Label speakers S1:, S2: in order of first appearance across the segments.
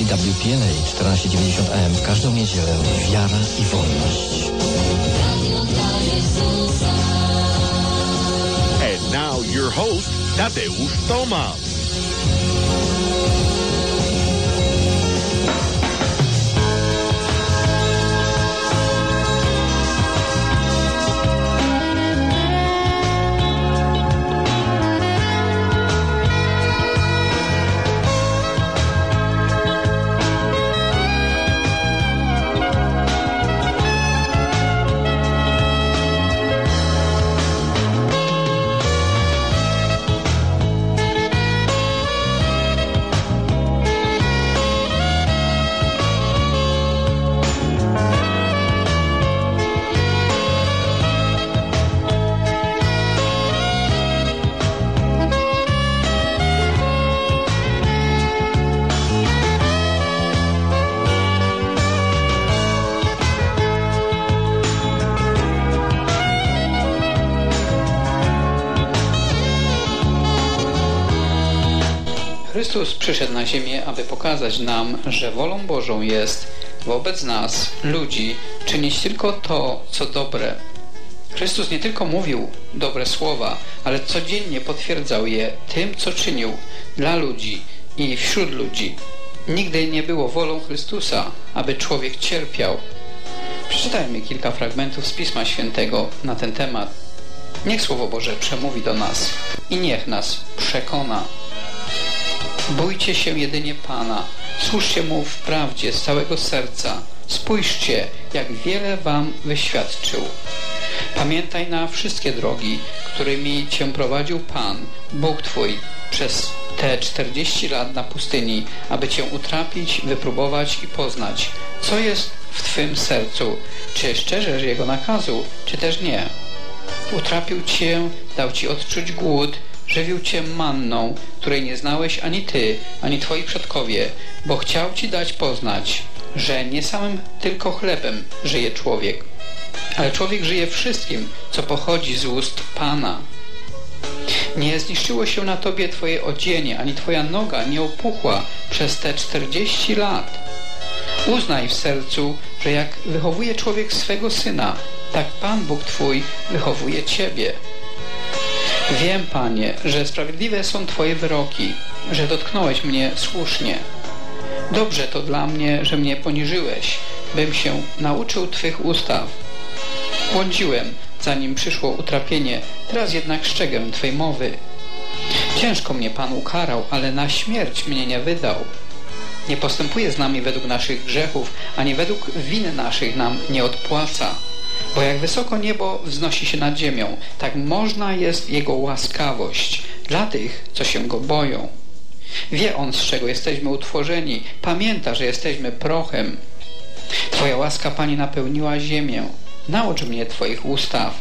S1: EWTN 1490 AM w każdą niedzielę. Wiara i wolność.
S2: And now your host, Tadeusz Tomasz.
S3: Chrystus przyszedł na ziemię, aby pokazać nam, że wolą Bożą jest wobec nas, ludzi, czynić tylko to, co dobre. Chrystus nie tylko mówił dobre słowa, ale codziennie potwierdzał je tym, co czynił dla ludzi i wśród ludzi. Nigdy nie było wolą Chrystusa, aby człowiek cierpiał. Przeczytajmy kilka fragmentów z Pisma Świętego na ten temat. Niech Słowo Boże przemówi do nas i niech nas przekona. Bójcie się jedynie Pana, służcie Mu w prawdzie z całego serca. Spójrzcie, jak wiele Wam wyświadczył. Pamiętaj na wszystkie drogi, którymi Cię prowadził Pan, Bóg Twój, przez te 40 lat na pustyni, aby Cię utrapić, wypróbować i poznać, co jest w Twym sercu, czy szczerzeż Jego nakazu, czy też nie. Utrapił Cię, dał Ci odczuć głód, żywił Cię manną, której nie znałeś ani Ty, ani Twoi przodkowie, bo chciał Ci dać poznać, że nie samym tylko chlebem żyje człowiek, ale człowiek żyje wszystkim, co pochodzi z ust Pana. Nie zniszczyło się na Tobie Twoje odzienie, ani Twoja noga nie opuchła przez te 40 lat. Uznaj w sercu, że jak wychowuje człowiek swego syna, tak Pan Bóg Twój wychowuje Ciebie. Wiem, Panie, że sprawiedliwe są Twoje wyroki, że dotknąłeś mnie słusznie. Dobrze to dla mnie, że mnie poniżyłeś, bym się nauczył Twych ustaw. Błądziłem, zanim przyszło utrapienie, teraz jednak strzegę Twej mowy. Ciężko mnie Pan ukarał, ale na śmierć mnie nie wydał. Nie postępuje z nami według naszych grzechów, ani według win naszych nam nie odpłaca. Bo jak wysoko niebo wznosi się nad ziemią, tak można jest Jego łaskawość dla tych, co się Go boją. Wie On, z czego jesteśmy utworzeni, pamięta, że jesteśmy prochem. Twoja łaska, Panie, napełniła ziemię. Naucz mnie Twoich ustaw.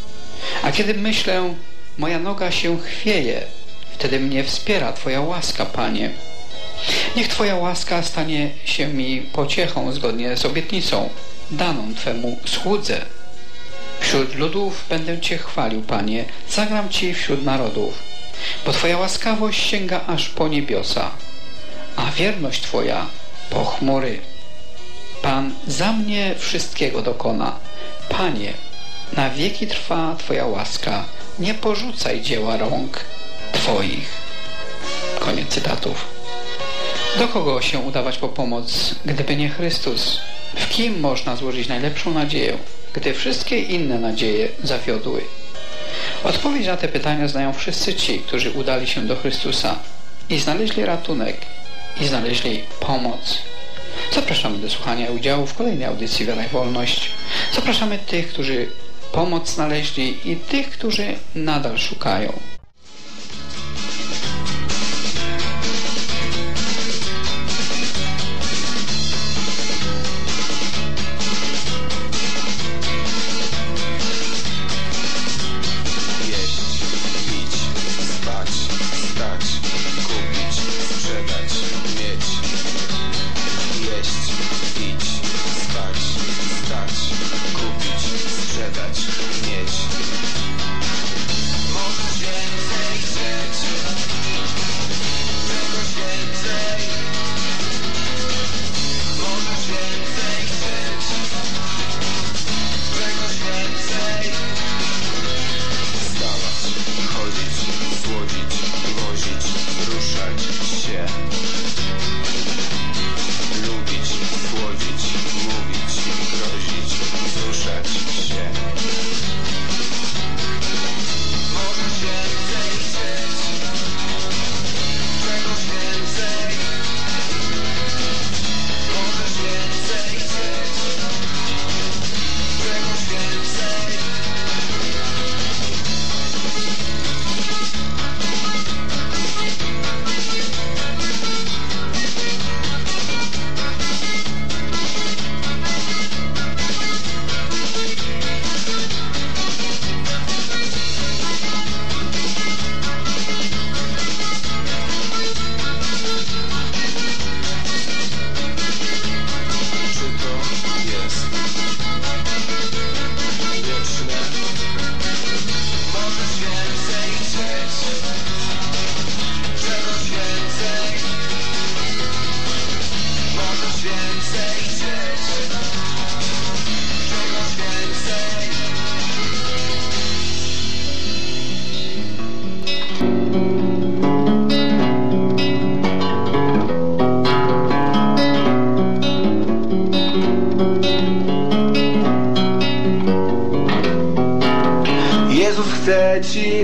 S3: A kiedy myślę, moja noga się chwieje, wtedy mnie wspiera Twoja łaska, Panie. Niech Twoja łaska stanie się mi pociechą zgodnie z obietnicą daną Twemu słudze. Wśród ludów będę Cię chwalił, Panie, zagram Ci wśród narodów, bo Twoja łaskawość sięga aż po niebiosa, a wierność Twoja po chmury. Pan za mnie wszystkiego dokona. Panie, na wieki trwa Twoja łaska, nie porzucaj dzieła rąk Twoich. Koniec cytatów. Do kogo się udawać po pomoc, gdyby nie Chrystus? W kim można złożyć najlepszą nadzieję, gdy wszystkie inne nadzieje zawiodły? Odpowiedź na te pytania znają wszyscy ci, którzy udali się do Chrystusa i znaleźli ratunek, i znaleźli pomoc. Zapraszamy do słuchania udziału w kolejnej audycji Wiara i Wolność. Zapraszamy tych, którzy pomoc znaleźli i tych, którzy nadal szukają.
S4: Kupić, sprzedać, mieć. Możesz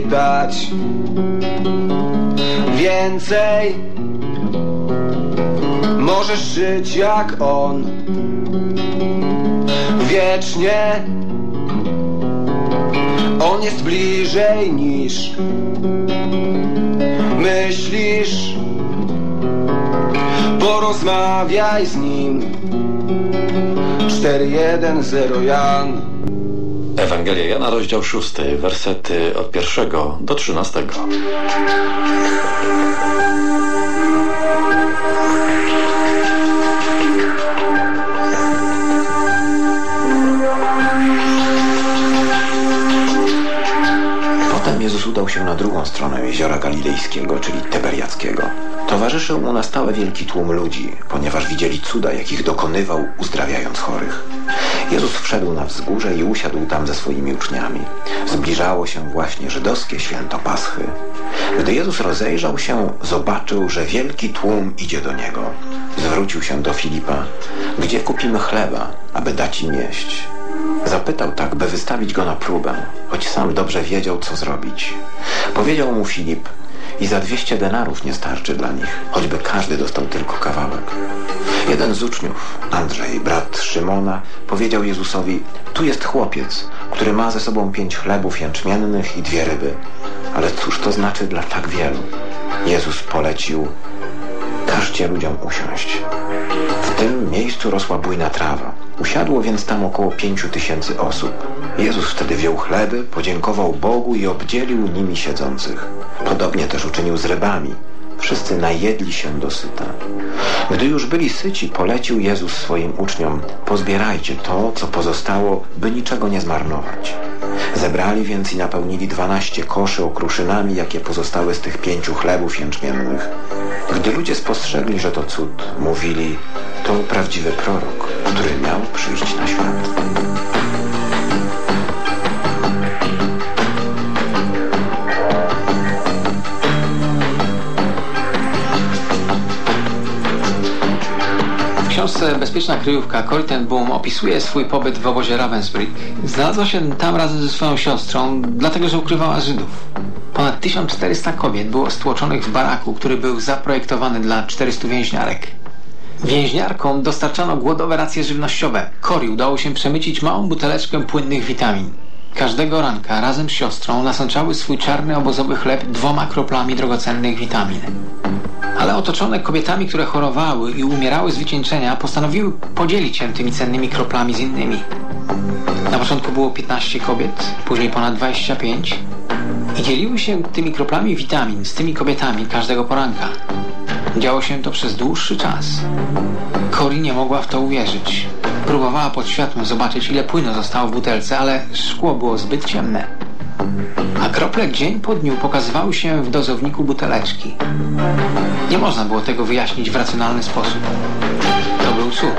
S4: dać więcej. Możesz żyć jak On wiecznie. On jest bliżej niż myślisz. Porozmawiaj z Nim. 4:1:0 Jan.
S5: Ewangelia Jana, rozdział 6, wersety od 1 do 13.
S6: Potem Jezus udał się na drugą stronę jeziora Galilejskiego, czyli Tyberiackiego. Towarzyszył mu na stałe wielki tłum ludzi, ponieważ widzieli cuda, jakich dokonywał, uzdrawiając chorych. Jezus wszedł na wzgórze i usiadł tam ze swoimi uczniami. Zbliżało się właśnie żydowskie święto Paschy. Gdy Jezus rozejrzał się, zobaczył, że wielki tłum idzie do Niego. Zwrócił się do Filipa: gdzie kupimy chleba, aby dać im jeść? Zapytał tak, by wystawić go na próbę, choć sam dobrze wiedział, co zrobić. Powiedział mu Filip: i za 200 denarów nie starczy dla nich, choćby każdy dostał tylko kawałek. Jeden z uczniów, Andrzej, brat Szymona, powiedział Jezusowi: tu jest chłopiec, który ma ze sobą 5 chlebów jęczmiennych i 2 ryby. Ale cóż to znaczy dla tak wielu? Jezus polecił: każcie ludziom usiąść. W tym miejscu rosła bujna trawa. Usiadło więc tam około 5000 osób. Jezus wtedy wziął chleby, podziękował Bogu i obdzielił nimi siedzących. Podobnie też uczynił z rybami. Wszyscy najedli się dosyta. Gdy już byli syci, polecił Jezus swoim uczniom: pozbierajcie to, co pozostało, by niczego nie zmarnować. Zebrali więc i napełnili 12 koszy okruszynami, jakie pozostały z tych 5 chlebów jęczmiennych. Gdy ludzie spostrzegli, że to cud, mówili: to prawdziwy prorok, który miał przyjść na świat.
S3: W książce Bezpieczna kryjówka Corrie ten Boom opisuje swój pobyt w obozie Ravensbrück. Znalazła się tam razem ze swoją siostrą, dlatego że ukrywała Żydów. Ponad 1400 kobiet było stłoczonych w baraku, który był zaprojektowany dla 400 więźniarek. Więźniarkom dostarczano głodowe racje żywnościowe. Corrie udało się przemycić małą buteleczkę płynnych witamin. Każdego ranka razem z siostrą nasączały swój czarny obozowy chleb 2 kroplami drogocennych witamin. Ale otoczone kobietami, które chorowały i umierały z wycieńczenia, postanowiły podzielić się tymi cennymi kroplami z innymi. Na początku było 15 kobiet, później ponad 25 i dzieliły się tymi kroplami witamin z tymi kobietami każdego poranka. Działo się to przez dłuższy czas. Corrie nie mogła w to uwierzyć. Próbowała pod światłem zobaczyć, ile płynu zostało w butelce, ale szkło było zbyt ciemne. A krople dzień po dniu pokazywały się w dozowniku buteleczki. Nie można było tego wyjaśnić w racjonalny sposób. To był cud.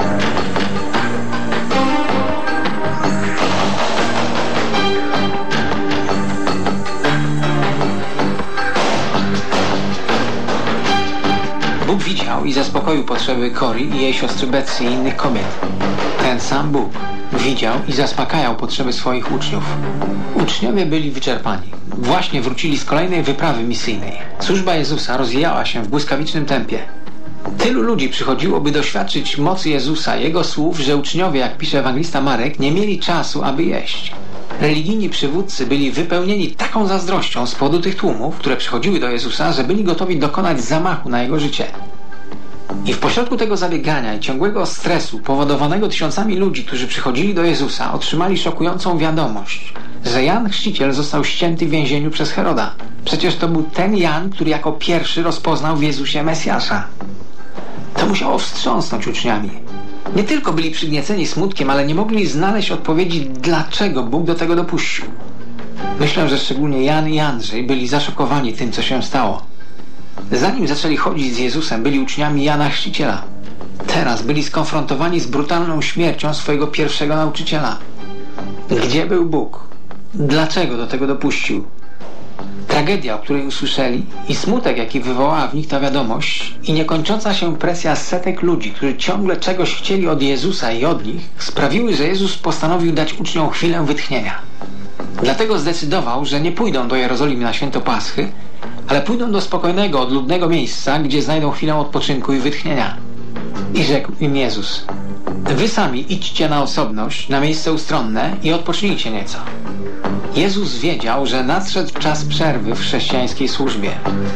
S3: Bóg widział i zaspokoił potrzeby Corrie i jej siostry Betsy i innych kobiet. Ten sam Bóg widział i zaspokajał potrzeby swoich uczniów. Uczniowie byli wyczerpani. Właśnie wrócili z kolejnej wyprawy misyjnej. Służba Jezusa rozwijała się w błyskawicznym tempie. Tylu ludzi przychodziło, by doświadczyć mocy Jezusa, Jego słów, że uczniowie, jak pisze ewangelista Marek, nie mieli czasu, aby jeść. Religijni przywódcy byli wypełnieni taką zazdrością z powodu tych tłumów, które przychodziły do Jezusa, że byli gotowi dokonać zamachu na Jego życie. I w pośrodku tego zabiegania i ciągłego stresu powodowanego tysiącami ludzi, którzy przychodzili do Jezusa, otrzymali szokującą wiadomość, że Jan Chrzciciel został ścięty w więzieniu przez Heroda. Przecież to był ten Jan, który jako pierwszy rozpoznał w Jezusie Mesjasza. To musiało wstrząsnąć uczniami. Nie tylko byli przygnieceni smutkiem, ale nie mogli znaleźć odpowiedzi, dlaczego Bóg do tego dopuścił. Myślę, że szczególnie Jan i Andrzej byli zaszokowani tym, co się stało. Zanim zaczęli chodzić z Jezusem, byli uczniami Jana Chrzciciela. Teraz byli skonfrontowani z brutalną śmiercią swojego pierwszego nauczyciela. Gdzie był Bóg? Dlaczego do tego dopuścił? Tragedia, o której usłyszeli, i smutek, jaki wywołała w nich ta wiadomość, i niekończąca się presja setek ludzi, którzy ciągle czegoś chcieli od Jezusa i od nich, sprawiły, że Jezus postanowił dać uczniom chwilę wytchnienia.
S7: Dlatego zdecydował, że nie pójdą do Jerozolimy na święto Paschy, ale pójdą do spokojnego, odludnego miejsca, gdzie znajdą chwilę odpoczynku i wytchnienia. I rzekł im Jezus: wy sami idźcie na osobność, na miejsce ustronne i odpocznijcie nieco. Jezus wiedział, że nadszedł czas przerwy w chrześcijańskiej służbie.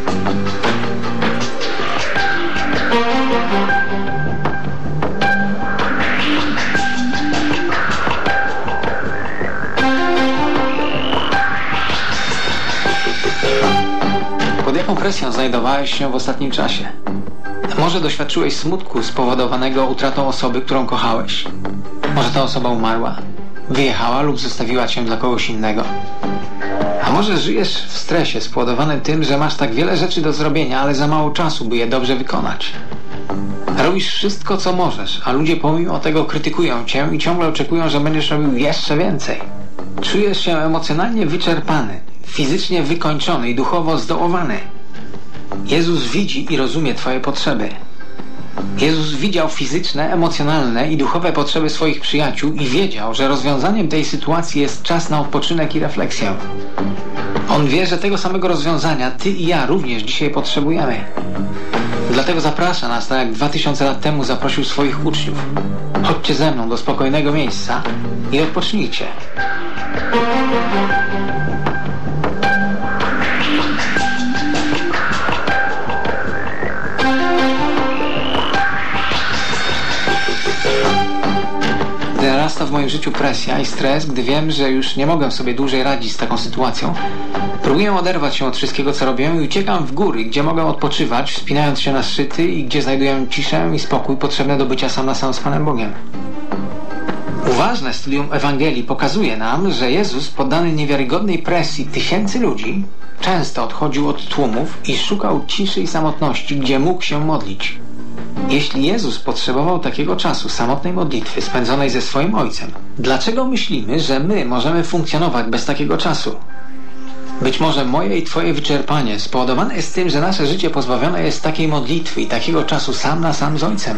S7: Pod jaką presją znajdowałeś się w ostatnim czasie? Może doświadczyłeś smutku spowodowanego utratą osoby, którą kochałeś? Może ta osoba umarła, wyjechała lub zostawiła cię dla kogoś innego? A może żyjesz w stresie spowodowanym tym, że masz tak wiele rzeczy do zrobienia, ale za mało czasu, by je dobrze wykonać? Robisz wszystko, co możesz, a ludzie pomimo tego krytykują cię i ciągle oczekują, że będziesz robił jeszcze więcej. Czujesz się emocjonalnie wyczerpany, fizycznie wykończony i duchowo zdołowany. Jezus widzi i rozumie twoje potrzeby. Jezus widział fizyczne, emocjonalne i duchowe potrzeby swoich przyjaciół i wiedział, że rozwiązaniem tej sytuacji jest czas na odpoczynek i refleksję. On wie, że tego samego rozwiązania ty i ja również dzisiaj potrzebujemy. Dlatego zaprasza nas, tak jak 2000 lat temu zaprosił swoich uczniów. Chodźcie ze mną do spokojnego miejsca i odpocznijcie. Gdy narasta w moim życiu presja i stres, gdy wiem, że już nie mogę sobie dłużej radzić z taką sytuacją, próbuję oderwać się od wszystkiego, co robię i uciekam w góry, gdzie mogę odpoczywać, wspinając się na szczyty i gdzie znajduję ciszę i spokój potrzebne do bycia sam na sam z Panem Bogiem. Uważne studium Ewangelii pokazuje nam, że Jezus, poddany niewiarygodnej presji tysięcy ludzi, często odchodził od tłumów i szukał ciszy i samotności, gdzie mógł się modlić. Jeśli Jezus potrzebował takiego czasu samotnej modlitwy spędzonej ze swoim Ojcem, dlaczego myślimy, że my możemy funkcjonować bez takiego czasu? Być może moje i twoje wyczerpanie spowodowane jest tym, że nasze życie pozbawione jest takiej modlitwy i takiego czasu sam na sam z Ojcem.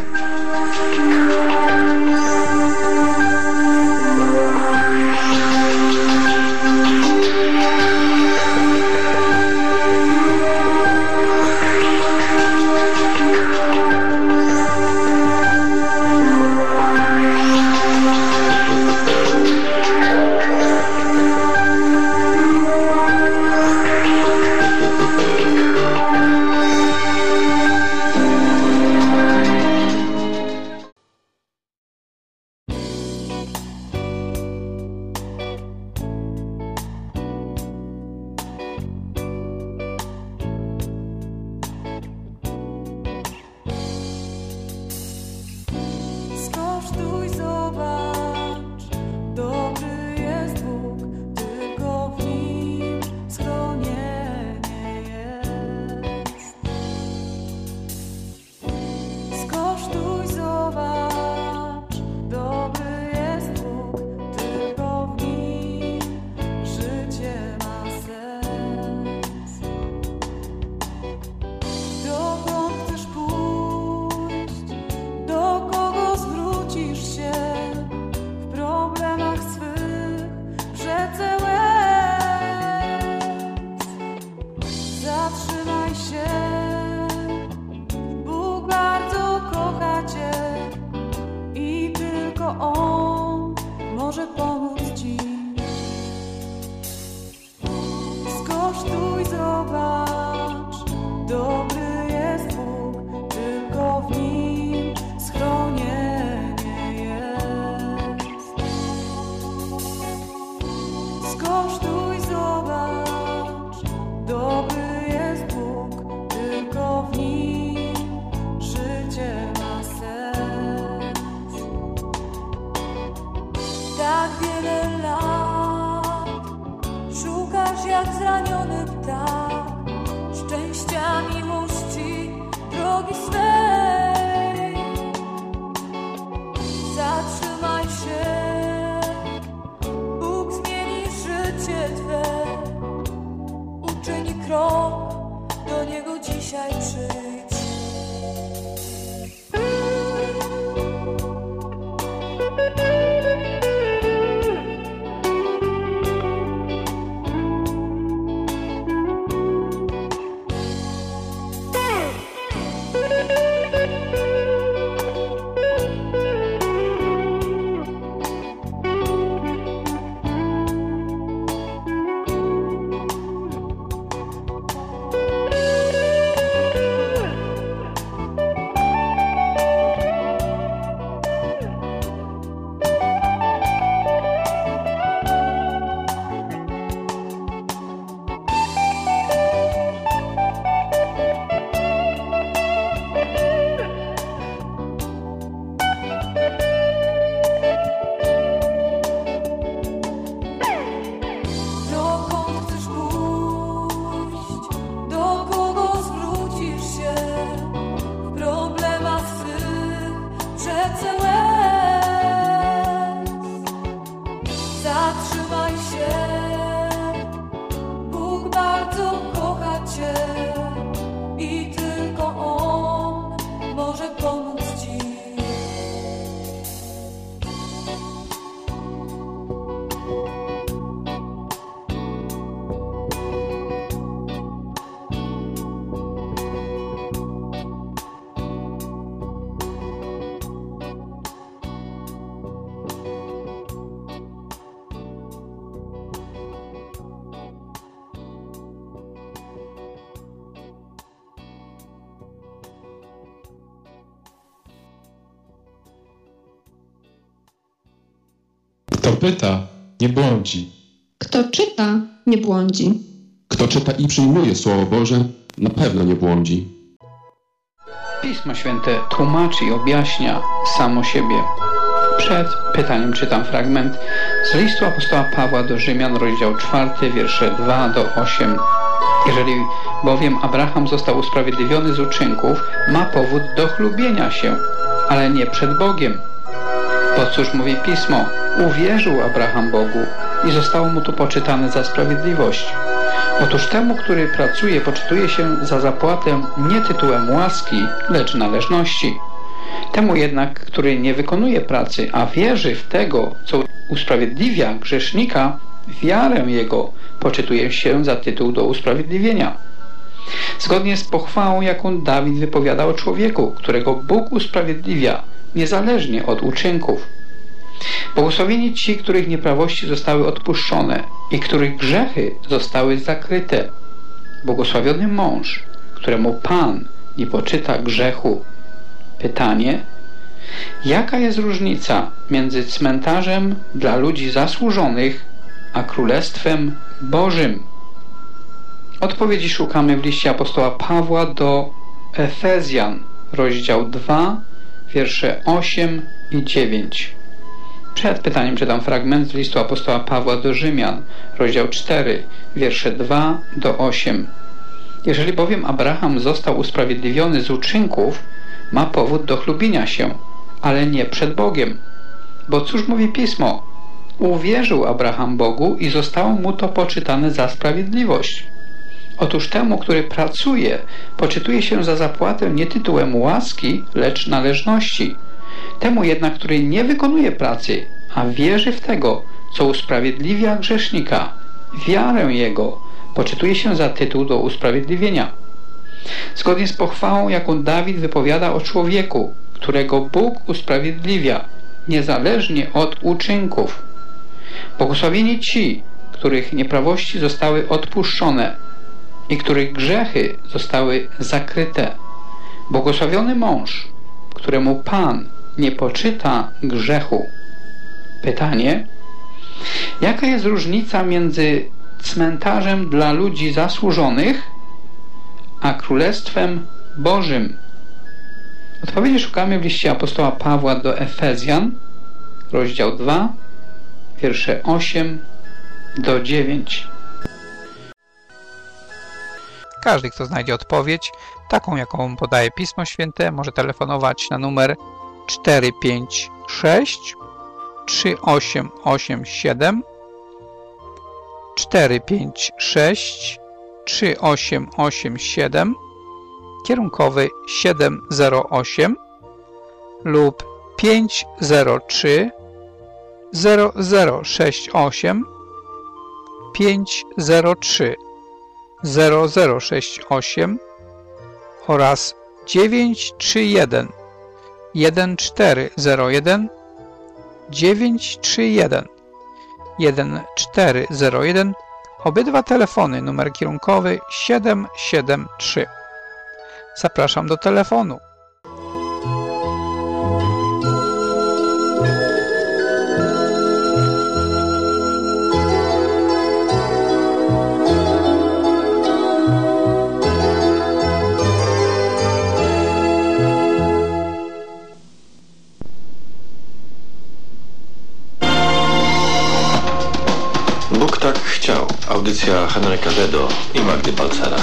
S8: Tak wiele Kto pyta, nie błądzi.
S9: Kto czyta, nie błądzi.
S8: Kto czyta i przyjmuje Słowo Boże, na pewno nie błądzi.
S3: Pismo Święte tłumaczy i objaśnia samo siebie. Przed pytaniem czytam fragment z listu apostoła Pawła do Rzymian, rozdział 4, wiersze 2 do 8. Jeżeli bowiem Abraham został usprawiedliwiony z uczynków, ma powód do chlubienia się, ale nie przed Bogiem. Bo cóż mówi Pismo? Uwierzył Abraham Bogu i zostało mu to poczytane za sprawiedliwość. Otóż temu, który pracuje, poczytuje się za zapłatę nie tytułem łaski, lecz należności. Temu jednak, który nie wykonuje pracy, a wierzy w tego, co usprawiedliwia grzesznika, wiarę jego poczytuje się za tytuł do usprawiedliwienia. Zgodnie z pochwałą, jaką Dawid wypowiada o człowieku, którego Bóg usprawiedliwia, niezależnie od uczynków. Błogosławieni ci, których nieprawości zostały odpuszczone i których grzechy zostały zakryte. Błogosławiony mąż, któremu Pan nie poczyta grzechu. Pytanie: jaka jest różnica między cmentarzem dla ludzi zasłużonych a Królestwem Bożym? Odpowiedzi szukamy w liście apostoła Pawła do Efezjan, rozdział 2, wiersze 8 i 9. Przed pytaniem czytam fragment z listu apostoła Pawła do Rzymian, rozdział 4, wiersze 2 do 8. Jeżeli bowiem Abraham został usprawiedliwiony z uczynków, ma powód do chlubienia się, ale nie przed Bogiem. Bo cóż mówi Pismo? Uwierzył Abraham Bogu i zostało mu to poczytane za sprawiedliwość. Otóż temu, który pracuje, poczytuje się za zapłatę nie tytułem łaski, lecz należności. Temu jednak, który nie wykonuje pracy, a wierzy w tego, co usprawiedliwia grzesznika, wiarę jego poczytuje się za tytuł do usprawiedliwienia. Zgodnie z pochwałą, jaką Dawid wypowiada o człowieku, którego Bóg usprawiedliwia, niezależnie od uczynków. Błogosławieni ci, których nieprawości zostały odpuszczone i których grzechy zostały zakryte. Błogosławiony mąż, któremu Pan nie poczyta grzechu. Pytanie: jaka jest różnica między cmentarzem dla ludzi zasłużonych a Królestwem Bożym? Odpowiedzi szukamy w liście apostoła Pawła do Efezjan, rozdział 2, wiersze 8 do 9. Każdy, kto znajdzie odpowiedź, taką jaką podaje Pismo Święte, może telefonować na numer 456 3887 456 3887 kierunkowy 708 lub 503 0068 503 0068 oraz 931 1401 931 1401. Obydwa telefony, numer kierunkowy 773. Zapraszam do telefonu.
S5: Bóg tak chciał. Audycja Henryka Dedo i Magdy Palcera.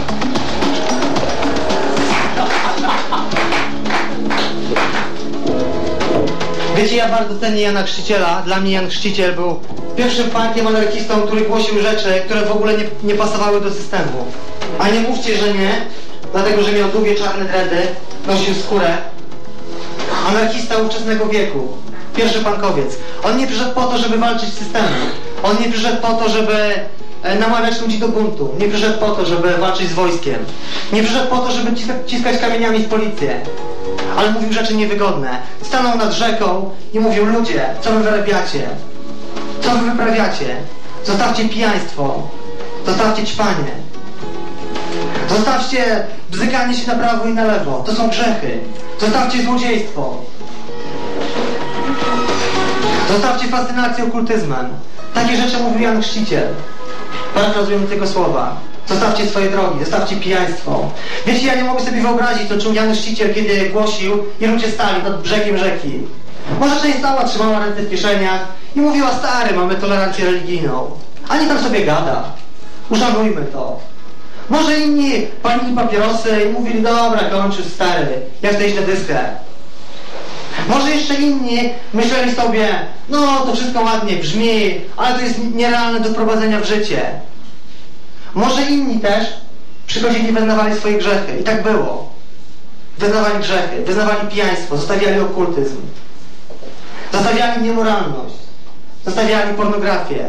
S10: Wiecie, ja bardzo cenię Jana Chrzciciela. Dla mnie Jan Chrzciciel był pierwszym punkiem anarchistą, który głosił rzeczy, które w ogóle nie pasowały do systemu. A nie mówcie, że nie, dlatego że miał długie czarne dredy, nosił skórę. Anarchista ówczesnego wieku. Pierwszy punkowiec. On nie przyszedł po to, żeby walczyć z systemem. On nie przyszedł po to, żeby namawiać ludzi do buntu. Nie przyszedł po to, żeby walczyć z wojskiem. Nie przyszedł po to, żeby ciskać kamieniami w policję. Ale mówił rzeczy niewygodne. Stanął nad rzeką i mówił: ludzie, co wy wyrabiacie? Co wy wyprawiacie? Zostawcie pijaństwo. Zostawcie ćpanie. Zostawcie bzykanie się na prawo i na lewo. To są grzechy. Zostawcie złodziejstwo. Zostawcie fascynację okultyzmem. Takie rzeczy mówił Jan Chrzciciel. Parafrazujemy tego słowa. Zostawcie swoje drogi, zostawcie pijaństwo. Wiecie, ja nie mogę sobie wyobrazić, co czuł Jan Chrzciciel, kiedy głosił i ludzie stali nad brzegiem rzeki. Może część stała, trzymała ręce w kieszeniach i mówiła: stary, mamy tolerancję religijną. A nie tam sobie gada. Uszanujmy to. Może inni palili papierosy i mówili: dobra, kończysz, stary, ja chcę iść na dyskę. Może jeszcze inni myśleli sobie: no to wszystko ładnie brzmi, ale to jest nierealne do wprowadzenia w życie. Może inni też przychodzili i wyznawali swoje grzechy. I tak było. Wyznawali grzechy, wyznawali pijaństwo, zostawiali okultyzm. Zostawiali niemoralność. Zostawiali pornografię.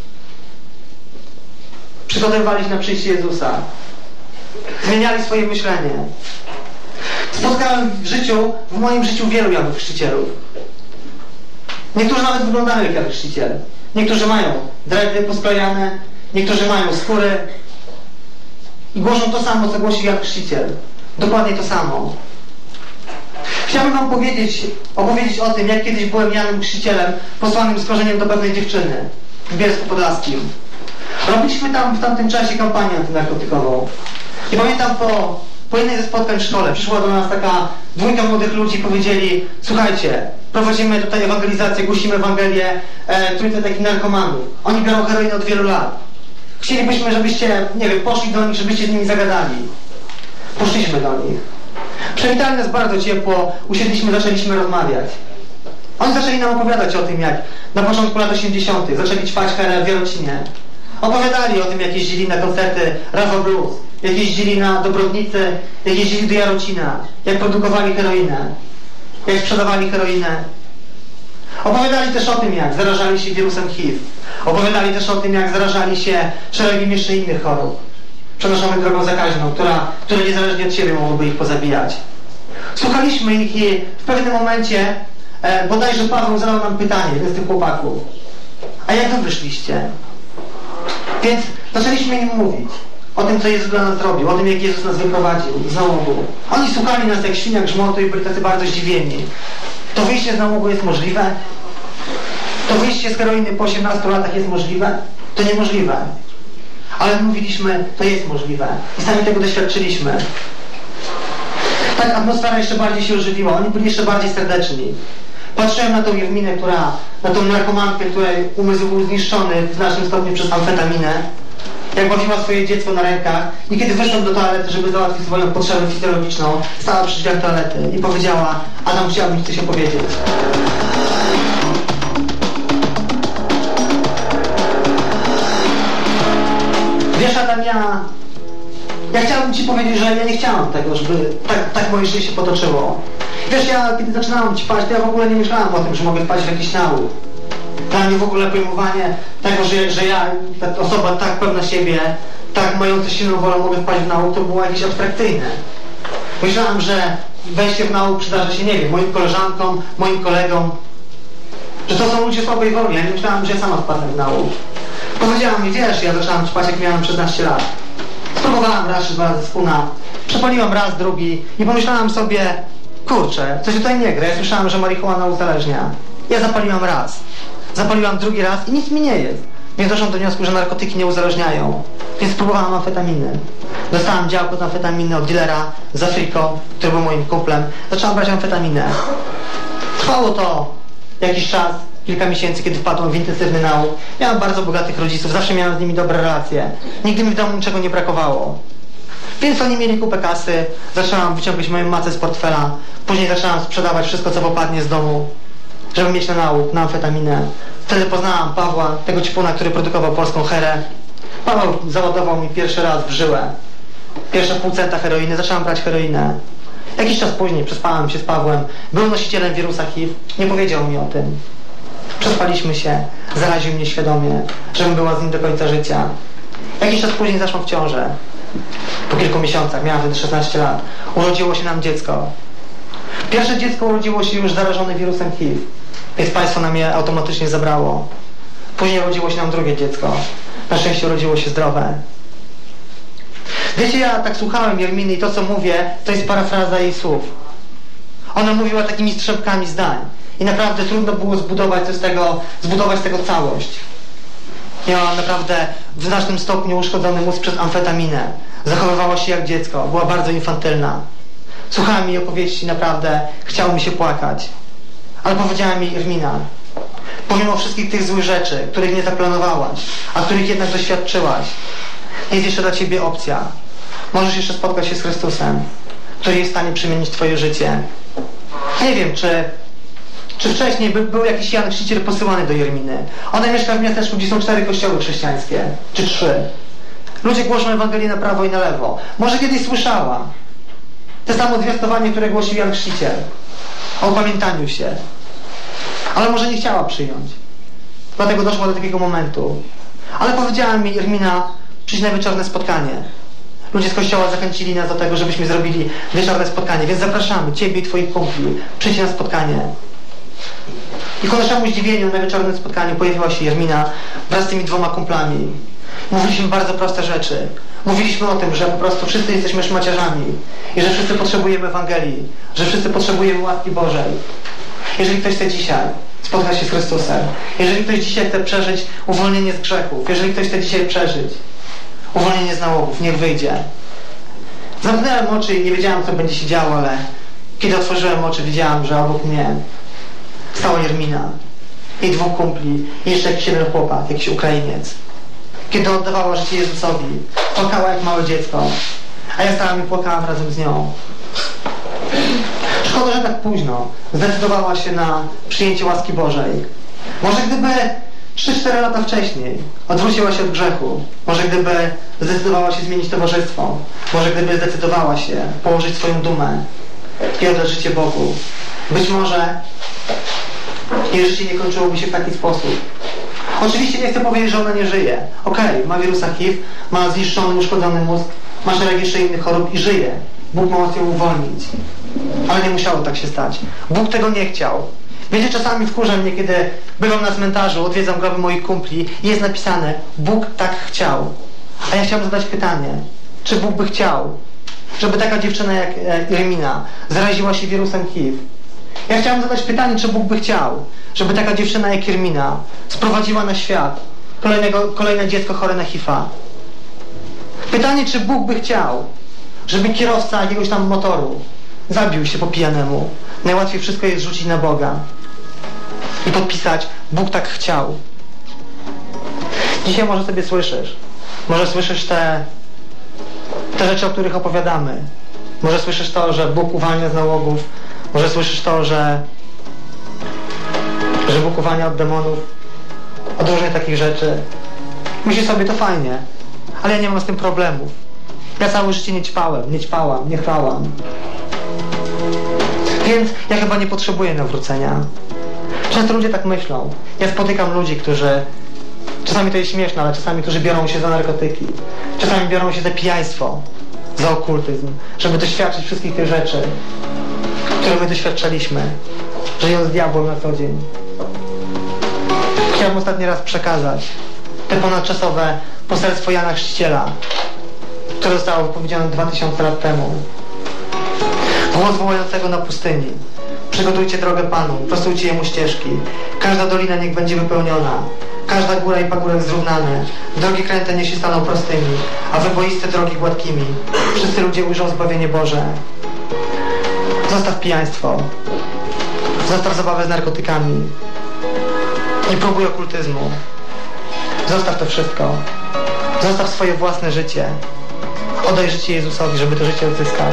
S10: Przygotowywali się na przyjście Jezusa. Zmieniali swoje myślenie. Spotkałem w moim życiu wielu Janów Chrzcicielów. Niektórzy nawet wyglądają jak Jan Chrzciciel. Niektórzy mają dredy posklejane, niektórzy mają skóry i głoszą to samo, co głosił Jan Chrzciciel. Dokładnie to samo. Chciałbym wam opowiedzieć o tym, jak kiedyś byłem Janem Chrzcicielem posłanym z korzeniem do pewnej dziewczyny w Bielsku Podlaskim. Robiliśmy tam w tamtym czasie kampanię antynarkotykową. I pamiętam po jednej ze spotkań w szkole przyszła do nas taka dwójka młodych ludzi i powiedzieli: słuchajcie, prowadzimy tutaj ewangelizację, głosimy Ewangelię trójce takich narkomanów. Oni biorą heroinę od wielu lat. Chcielibyśmy, żebyście, nie wiem, poszli do nich, żebyście z nimi zagadali. Poszliśmy do nich. Przywitali nas bardzo ciepło, usiedliśmy, zaczęliśmy rozmawiać. Oni zaczęli nam opowiadać o tym, jak na początku lat 80. zaczęli ćpać herę w Jarocinie. Opowiadali o tym, jak jeździli na koncerty Rawa Blues, jak jeździli na Dobrownicy, jak jeździli do Jarocina, jak produkowali heroinę, jak sprzedawali heroinę. Opowiadali też o tym, jak zarażali się wirusem HIV. Opowiadali też o tym, jak zarażali się szeregiem jeszcze innych chorób przenoszonych drogą zakaźną, które niezależnie od siebie mogłyby ich pozabijać. Słuchaliśmy ich i w pewnym momencie bodajże Paweł zadał nam pytanie, jeden z tych chłopaków: a jak wy wyszliście? Więc zaczęliśmy im mówić o tym, co Jezus dla nas zrobił, o tym, jak Jezus nas wyprowadził z nałogu. Oni słuchali nas jak świnia grzmotu i byli tacy bardzo zdziwieni. To wyjście z nałogu jest możliwe? To wyjście z heroiny po 18 latach jest możliwe? To niemożliwe. Ale mówiliśmy: to jest możliwe. I sami tego doświadczyliśmy. Tak atmosfera jeszcze bardziej się ożywiła. Oni byli jeszcze bardziej serdeczni. Patrzyłem na tą Jerminę, na tą narkomankę, której umysł był zniszczony w znacznym stopniu przez amfetaminę, jak bawiła swoje dziecko na rękach i kiedy wyszłam do toalety, żeby załatwić swoją potrzebę fizjologiczną, stała przy drzwiach toalety i powiedziała: Adam, chciałabym ci coś opowiedzieć. Wiesz, Adam, ja chciałbym ci powiedzieć, że ja nie chciałam tego, żeby tak moje życie się potoczyło. Wiesz, ja kiedy zaczynałam ćpać, to ja w ogóle nie myślałam o tym, że mogę wpaść w jakiś nałóg. Dla mnie w ogóle pojmowanie tego, że ja, ta osoba tak pewna siebie, tak mająca silną wolę, mogę wpaść w nałóg, to było jakieś abstrakcyjne. Myślałam, że wejście w nałóg przydarzy się, nie wiem, moim koleżankom, moim kolegom, że to są ludzie słabej woli. Ja nie myślałam, że ja sama wpadnę w nałóg. Powiedziała mi: wiesz, ja zaczęłam ćpać, jak miałam 16 lat. Spróbowałam raz czy 2 razy z puna, przepaliłam raz, drugi i pomyślałam sobie: kurczę, coś tutaj nie gra. Ja słyszałam, że marihuana uzależnia. Ja zapaliłam raz. Zapaliłam drugi raz i nic mi nie jest. Więc doszłam do wniosku, że narkotyki nie uzależniają. Więc spróbowałam amfetaminy. Dostałam działko z amfetaminy od dealera z Afriką, który był moim kumplem. Zaczęłam brać amfetaminę. Trwało to jakiś czas, kilka miesięcy, kiedy wpadłam w intensywny nałóg. Miałam bardzo bogatych rodziców, zawsze miałam z nimi dobre relacje. Nigdy mi w domu niczego nie brakowało. Więc oni mieli kupę kasy, zaczęłam wyciągać moją macę z portfela. Później zaczęłam sprzedawać wszystko, co popadnie z domu, żeby mieć na nałóg, na amfetaminę. Wtedy poznałam Pawła, tego ćpuna, który produkował polską herę. Paweł załadował mi pierwszy raz w żyłę. Pierwsze pół centa heroiny, zaczęłam brać heroinę. Jakiś czas później przespałem się z Pawłem. Był nosicielem wirusa HIV, nie powiedział mi o tym. Przespaliśmy się, zaraził mnie świadomie, żebym była z nim do końca życia. Jakiś czas później zaszłam w ciążę. Po kilku miesiącach, miałam wtedy 16 lat, urodziło się nam dziecko. Pierwsze dziecko urodziło się już zarażone wirusem HIV, więc państwo nam je automatycznie zabrało. Później urodziło się nam drugie dziecko. Na szczęście urodziło się zdrowe. Wiecie, ja tak słuchałem Jerminy i to, co mówię, to jest parafraza jej słów. Ona mówiła takimi strzępkami zdań. i naprawdę trudno było zbudować z tego całość. Miała naprawdę w znacznym stopniu uszkodzony mózg przez amfetaminę. Zachowywała się jak dziecko, była bardzo infantylna. Słuchałem jej opowieści, naprawdę chciało mi się płakać. Ale powiedziała mi Irmina, pomimo wszystkich tych złych rzeczy, których nie zaplanowałaś, a których jednak doświadczyłaś, jest jeszcze dla Ciebie opcja. Możesz jeszcze spotkać się z Chrystusem, który jest w stanie przemienić Twoje życie. Nie wiem, czy wcześniej był jakiś Jan Chrzciciel posyłany do Jerminy. Ona mieszka w miasteczku, gdzie są 4 kościoły chrześcijańskie, czy 3. Ludzie głoszą Ewangelię na prawo i na lewo. Może kiedyś słyszała to samo zwiastowanie, które głosił Jan Chrzciciel o upamiętaniu się. Ale może nie chciała przyjąć. Dlatego doszło do takiego momentu. Ale powiedziała mi Irmina, przyjdź na wieczorne spotkanie. Ludzie z kościoła zachęcili nas do tego, żebyśmy zrobili wieczorne spotkanie, więc zapraszamy Ciebie i Twoich kumpli. Przyjdź na spotkanie. I ku naszemu zdziwieniu na wieczornym spotkaniu pojawiła się Jermina wraz z tymi 2 kumplami. Mówiliśmy bardzo proste rzeczy. Mówiliśmy o tym, że po prostu wszyscy jesteśmy szmaciarzami i że wszyscy potrzebujemy Ewangelii, że wszyscy potrzebujemy łaski Bożej. Jeżeli ktoś chce dzisiaj spotkać się z Chrystusem, jeżeli ktoś dzisiaj chce przeżyć uwolnienie z grzechów, jeżeli ktoś chce dzisiaj przeżyć uwolnienie z nałogów, niech wyjdzie. Zamknąłem oczy i nie wiedziałem, co będzie się działo, ale kiedy otworzyłem oczy, widziałem, że obok mnie stała Jermina, jej 2 kumpli i jeszcze jakiś jeden chłopak, jakiś Ukrainiec. Kiedy oddawała życie Jezusowi, płakała jak małe dziecko, a ja stałam i płakałam razem z nią. Szkoda, że tak późno zdecydowała się na przyjęcie łaski Bożej. Może gdyby 3-4 lata wcześniej odwróciła się od grzechu, może gdyby zdecydowała się zmienić towarzystwo, może gdyby zdecydowała się położyć swoją dumę i oddać życie Bogu, być może jej życie nie kończyłoby się w taki sposób. Oczywiście nie chcę powiedzieć, że ona nie żyje. Okej, ma wirusa HIV, ma zniszczony, uszkodzony mózg, ma szereg jeszcze innych chorób i żyje. Bóg ma moc ją uwolnić. Ale nie musiało tak się stać. Bóg tego nie chciał. Wiecie, czasami wkurza mnie, kiedy bywam na cmentarzu, odwiedzam groby moich kumpli i jest napisane, Bóg tak chciał. A ja chciałam zadać pytanie, czy Bóg by chciał, żeby taka dziewczyna jak Irmina zaraziła się wirusem HIV? Ja chciałam zadać pytanie, czy Bóg by chciał, żeby taka dziewczyna jak Irmina sprowadziła na świat kolejne dziecko chore na HIV-a. Pytanie, czy Bóg by chciał, żeby kierowca jakiegoś tam motoru zabił się po pijanemu. Najłatwiej wszystko jest rzucić na Boga i podpisać, Bóg tak chciał. Dzisiaj może sobie słyszysz, może słyszysz te rzeczy, o których opowiadamy. Może słyszysz to, że Bóg uwalnia z nałogów, może słyszysz to, że Bóg uwalnia od demonów, od różnych takich rzeczy. Myślisz sobie, to fajnie, ale ja nie mam z tym problemów. Ja całe życie nie ćpałem, nie chwałam. Więc ja chyba nie potrzebuję nawrócenia. Często ludzie tak myślą. Ja spotykam ludzi, którzy, czasami to jest śmieszne, ale czasami, którzy biorą się za narkotyki. Czasami biorą się za pijaństwo, za okultyzm, żeby doświadczyć wszystkich tych rzeczy, które my doświadczaliśmy, żyjąc z diabłem na co dzień. Chciałem ostatni raz przekazać te ponadczasowe poselstwo Jana Chrzciciela, które zostało wypowiedziane 2000 lat temu. Głos wołającego na pustyni. Przygotujcie drogę Panu, prostujcie Jemu ścieżki. Każda dolina niech będzie wypełniona. Każda góra i pagórek zrównane. Drogi kręte niech się staną prostymi, a wyboiste drogi gładkimi. Wszyscy ludzie ujrzą zbawienie Boże. Zostaw pijaństwo. Zostaw zabawę z narkotykami. Nie próbuj okultyzmu. Zostaw to wszystko. Zostaw swoje własne życie. Oddaj życie Jezusowi, żeby to życie odzyskać.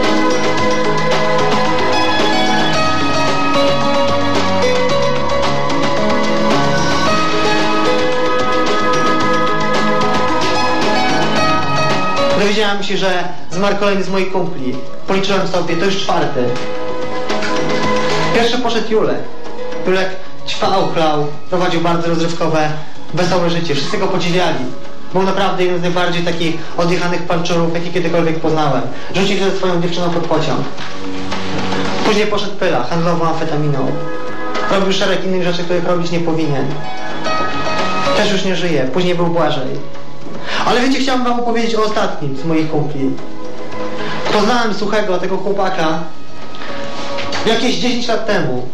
S10: Dowiedziałem się, że zmarł kolejny z moich kumpli. Policzyłem sobie, to już 4. Pierwszy poszedł Julek. Julek ćpał, chlał, prowadził bardzo rozrywkowe, wesołe życie. Wszyscy go podziwiali. Był naprawdę jeden z najbardziej takich odjechanych panczurów, jaki kiedykolwiek poznałem. Rzucił się ze swoją dziewczyną pod pociąg. Później poszedł Pyla, handlował amfetaminą. Robił szereg innych rzeczy, których robić nie powinien. Też już nie żyje. Później był Błażej. Ale wiecie, chciałbym wam opowiedzieć o ostatnim z moich kumpli. Poznałem Suchego, tego chłopaka, jakieś 10 lat temu.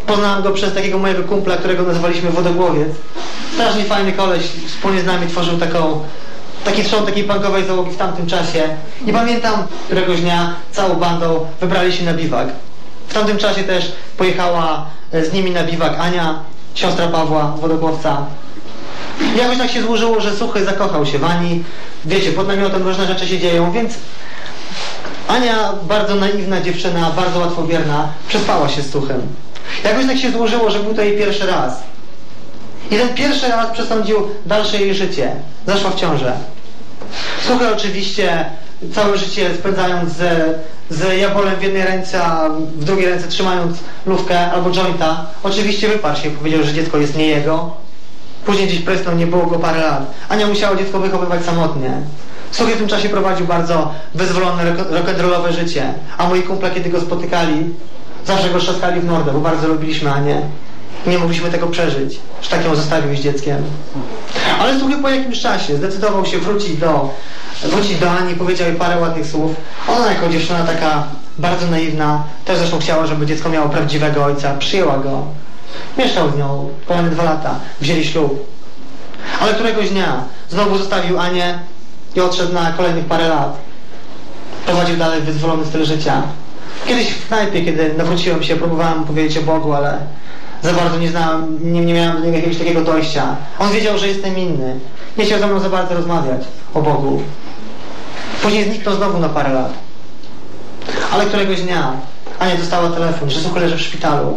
S10: Poznałem go przez takiego mojego kumpla, którego nazywaliśmy Wodogłowiec. Strasznie fajny koleś, wspólnie z nami tworzył taki trzon takiej punkowej załogi w tamtym czasie. I pamiętam, któregoś dnia całą bandą wybrali się na biwak. W tamtym czasie też pojechała z nimi na biwak Ania, siostra Pawła, Wodogłowca. I jakoś tak się złożyło, że Suchy zakochał się w Ani. Wiecie, pod namiotem różne rzeczy się dzieją, więc Ania, bardzo naiwna dziewczyna, bardzo łatwowierna, przespała się z Suchym. Jakoś tak się złożyło, że był to jej pierwszy raz. I ten pierwszy raz przesądził dalsze jej życie. Zaszła w ciążę. Suchy oczywiście całe życie spędzając z jabolem w jednej ręce, a w drugiej ręce trzymając lufkę albo jointa, oczywiście wyparł się i powiedział, że dziecko jest nie jego. Później gdzieś prysnął, nie było go parę lat. Ania musiała dziecko wychowywać samotnie. Suchy w tym czasie prowadził bardzo wyzwolone, rock'n'rollowe życie. A moi kumple, kiedy go spotykali, zawsze go trzaskali w mordę, bo bardzo lubiliśmy Anię. Nie mogliśmy tego przeżyć, że tak ją zostawił z dzieckiem. Ale Suchy po jakimś czasie zdecydował się wrócić do Ani, powiedział jej parę ładnych słów. Ona jako dziewczyna taka bardzo naiwna, też zresztą chciała, żeby dziecko miało prawdziwego ojca, przyjęła go. Mieszkał z nią kolejne 2 lata, wzięli ślub. Ale któregoś dnia znowu zostawił Anię i odszedł na kolejnych parę lat. Prowadził dalej wyzwolony styl życia. Kiedyś w knajpie, kiedy nawróciłem się, próbowałem powiedzieć o Bogu, ale za bardzo nie miałem do niego jakiegoś takiego dojścia. On wiedział, że jestem inny. Nie chciał ze mną za bardzo rozmawiać o Bogu. Później zniknął znowu na parę lat. Ale któregoś dnia Ania dostała telefon, że Suchy leży w szpitalu.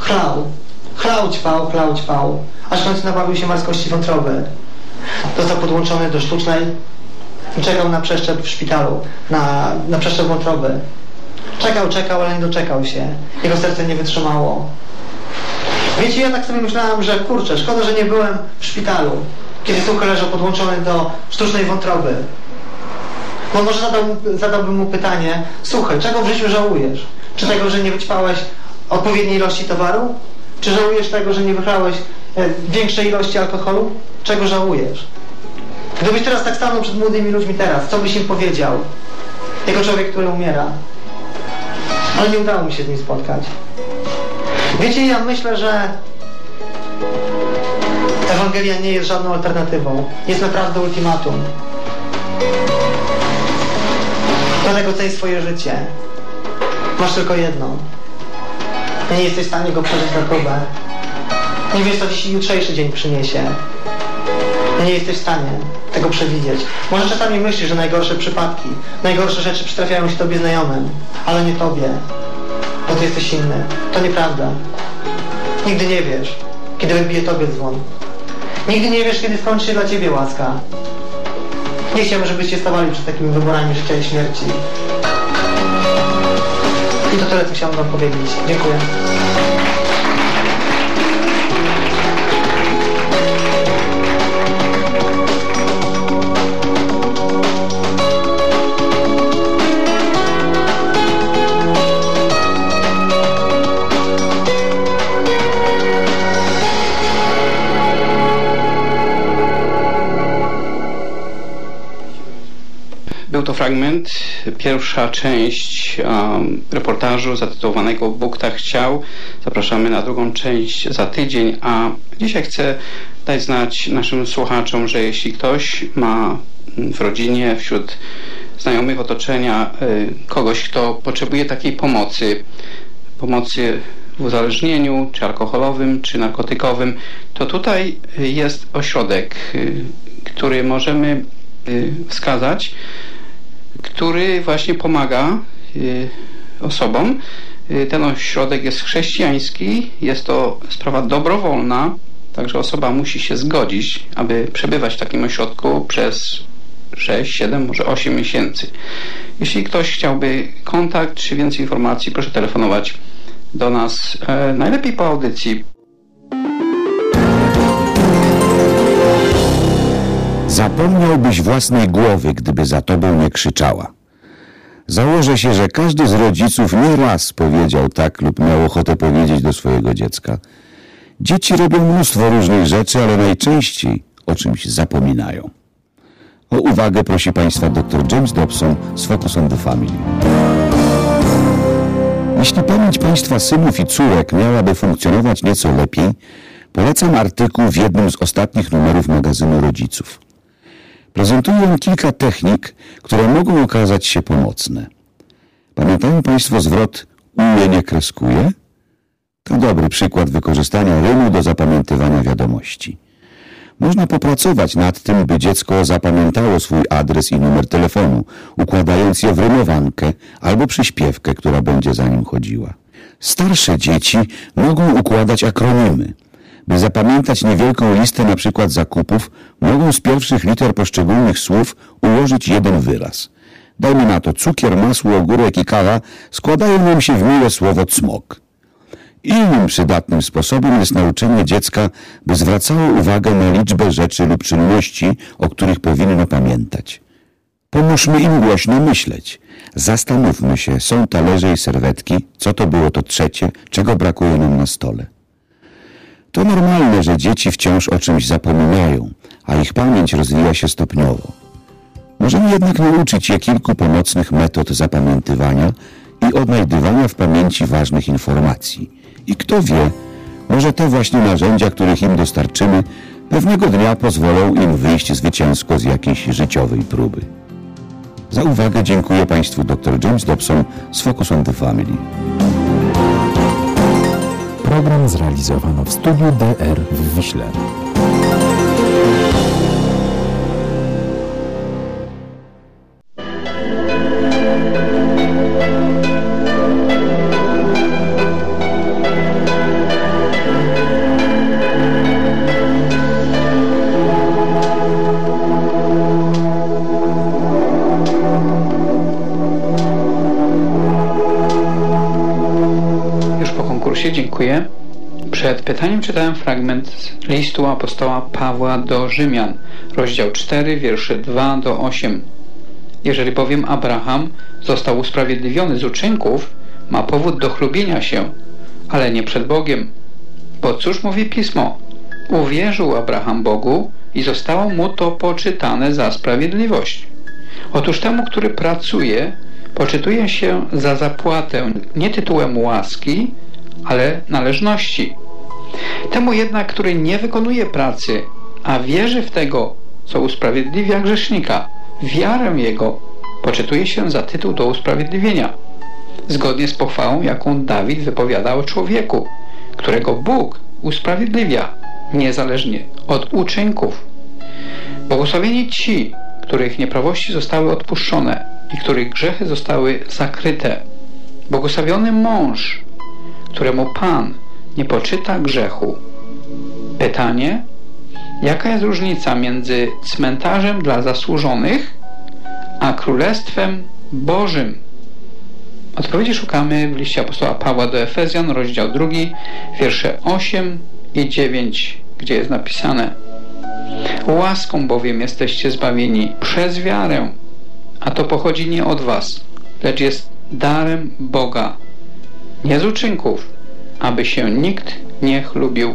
S10: Chlał, ćpał, aż w końcu nabawił się marskości wątroby. Został podłączony do sztucznej i czekał na przeszczep w szpitalu, na przeszczep wątroby. Czekał, ale nie doczekał się. Jego serce nie wytrzymało. Wiecie, ja tak sobie myślałem, że kurczę, szkoda, że nie byłem w szpitalu, kiedy Suchy leżał podłączony do sztucznej wątroby. Bo może zadałbym mu pytanie: Suchy, czego w życiu żałujesz? Czy tego, że nie wyćpałeś odpowiedniej ilości towaru? Czy żałujesz tego, że nie wychlałeś większej ilości alkoholu? Czego żałujesz? Gdybyś teraz tak stanął przed młodymi ludźmi teraz, co byś im powiedział? Jako człowiek, który umiera. Ale nie udało mi się z nim spotkać. Wiecie, ja myślę, że Ewangelia nie jest żadną alternatywą. Jest naprawdę ultimatum. Dlatego ceń swoje życie. Masz tylko jedno. Nie jesteś w stanie go przeżyć na próbę. Nie wiesz, co ci jutrzejszy dzień przyniesie. Nie jesteś w stanie tego przewidzieć. Może czasami myślisz, że najgorsze przypadki, najgorsze rzeczy przytrafiają się tobie znajomym, ale nie tobie, bo ty jesteś inny. To nieprawda. Nigdy nie wiesz, kiedy wybije tobie dzwon. Nigdy nie wiesz, kiedy skończy się dla ciebie łaska. Nie chciałbym, żebyście stawali przed takimi wyborami życia i śmierci. I to tyle, co chciałem wam powiedzieć. Dziękuję.
S3: Był to fragment, pierwsza część reportażu zatytułowanego Bóg tak chciał. Zapraszamy na drugą część za tydzień, a dzisiaj chcę dać znać naszym słuchaczom, że jeśli ktoś ma w rodzinie, wśród znajomych, otoczenia kogoś, kto potrzebuje takiej pomocy w uzależnieniu, czy alkoholowym, czy narkotykowym, to tutaj jest ośrodek, który możemy wskazać, który właśnie pomaga osobom. Ten ośrodek jest chrześcijański, jest to sprawa dobrowolna, także osoba musi się zgodzić, aby przebywać w takim ośrodku przez 6, 7, może 8 miesięcy. Jeśli ktoś chciałby kontakt czy więcej informacji, proszę telefonować do nas, najlepiej po audycji.
S11: Zapomniałbyś własnej głowy, gdyby za tobą nie krzyczała. Założę się, że każdy z rodziców nie raz powiedział tak lub miał ochotę powiedzieć do swojego dziecka. Dzieci robią mnóstwo różnych rzeczy, ale najczęściej o czymś zapominają. O uwagę prosi Państwa dr James Dobson z Focus on the Family. Jeśli pamięć państwa synów i córek miałaby funkcjonować nieco lepiej, polecam artykuł w jednym z ostatnich numerów magazynu Rodziców. Prezentuję on kilka technik, które mogą okazać się pomocne. Pamiętają państwo zwrot „uje nie kreskuje”? To dobry przykład wykorzystania rymu do zapamiętywania wiadomości. Można popracować nad tym, by dziecko zapamiętało swój adres i numer telefonu, układając je w rymowankę albo przyśpiewkę, która będzie za nim chodziła. Starsze dzieci mogą układać akronymy. By zapamiętać niewielką listę na przykład zakupów, mogą z pierwszych liter poszczególnych słów ułożyć jeden wyraz. Dajmy na to cukier, masło, ogórek i kawa składają nam się w miłe słowo cmok. Innym przydatnym sposobem jest nauczenie dziecka, by zwracało uwagę na liczbę rzeczy lub czynności, o których powinno pamiętać. Pomóżmy im głośno myśleć. Zastanówmy się, są talerze i serwetki, co to było to trzecie, czego brakuje nam na stole. To normalne, że dzieci wciąż o czymś zapominają, a ich pamięć rozwija się stopniowo. Możemy jednak nauczyć je kilku pomocnych metod zapamiętywania i odnajdywania w pamięci ważnych informacji. I kto wie, może te właśnie narzędzia, których im dostarczymy, pewnego dnia pozwolą im wyjść zwycięsko z jakiejś życiowej próby. Za uwagę dziękuję Państwu dr James Dobson z Focus on the Family.
S12: Program zrealizowano w studiu DR w Wiśle.
S3: Dziękuję. Przed pytaniem czytałem fragment z listu apostoła Pawła do Rzymian, rozdział 4, wiersze 2 do 8. Jeżeli bowiem Abraham został usprawiedliwiony z uczynków, ma powód do chlubienia się, ale nie przed Bogiem. Bo cóż mówi Pismo? Uwierzył Abraham Bogu i zostało mu to poczytane za sprawiedliwość. Otóż temu, który pracuje, poczytuje się za zapłatę nie tytułem łaski, ale należności. Temu jednak, który nie wykonuje pracy, a wierzy w tego, co usprawiedliwia grzesznika, wiarę jego poczytuje się za tytuł do usprawiedliwienia, zgodnie z pochwałą, jaką Dawid wypowiada o człowieku, którego Bóg usprawiedliwia, niezależnie od uczynków. Błogosławieni ci, których nieprawości zostały odpuszczone i których grzechy zostały zakryte. Błogosławiony mąż, któremu Pan nie poczyta grzechu. Pytanie: jaka jest różnica między cmentarzem dla zasłużonych a Królestwem Bożym? Odpowiedzi szukamy w liście apostoła Pawła do Efezjan, rozdział 2, wiersze 8 i 9, gdzie jest napisane: łaską bowiem jesteście zbawieni przez wiarę, a to pochodzi nie od was, lecz jest darem Boga, nie z uczynków, aby się nikt nie chlubił.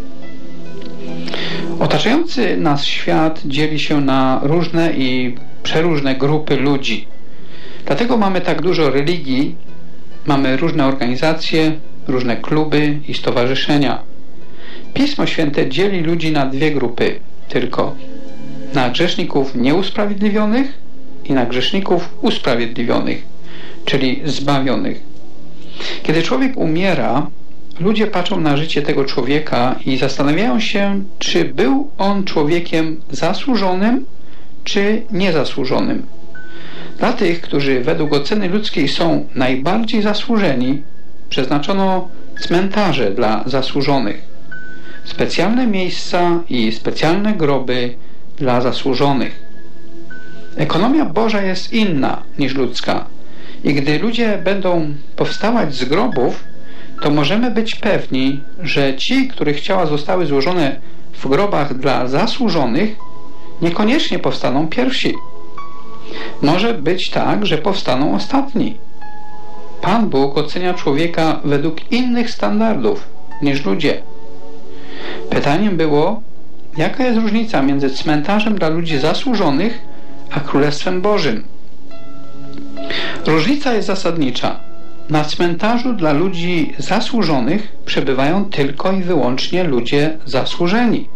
S3: Otaczający nas świat dzieli się na różne i przeróżne grupy ludzi. Dlatego mamy tak dużo religii, mamy różne organizacje, różne kluby i stowarzyszenia. Pismo Święte dzieli ludzi na dwie grupy tylko: na grzeszników nieusprawiedliwionych i na grzeszników usprawiedliwionych, czyli zbawionych. Kiedy człowiek umiera, ludzie patrzą na życie tego człowieka i zastanawiają się, czy był on człowiekiem zasłużonym, czy niezasłużonym. Dla tych, którzy według oceny ludzkiej są najbardziej zasłużeni, przeznaczono cmentarze dla zasłużonych, specjalne miejsca i specjalne groby dla zasłużonych. Ekonomia Boża jest inna niż ludzka i gdy ludzie będą powstawać z grobów, to możemy być pewni, że ci, których ciała zostały złożone w grobach dla zasłużonych, niekoniecznie powstaną pierwsi. Może być tak, że powstaną ostatni. Pan Bóg ocenia człowieka według innych standardów niż ludzie. Pytaniem było, jaka jest różnica między cmentarzem dla ludzi zasłużonych a Królestwem Bożym. Różnica jest zasadnicza. Na cmentarzu dla ludzi zasłużonych przebywają tylko i wyłącznie ludzie zasłużeni.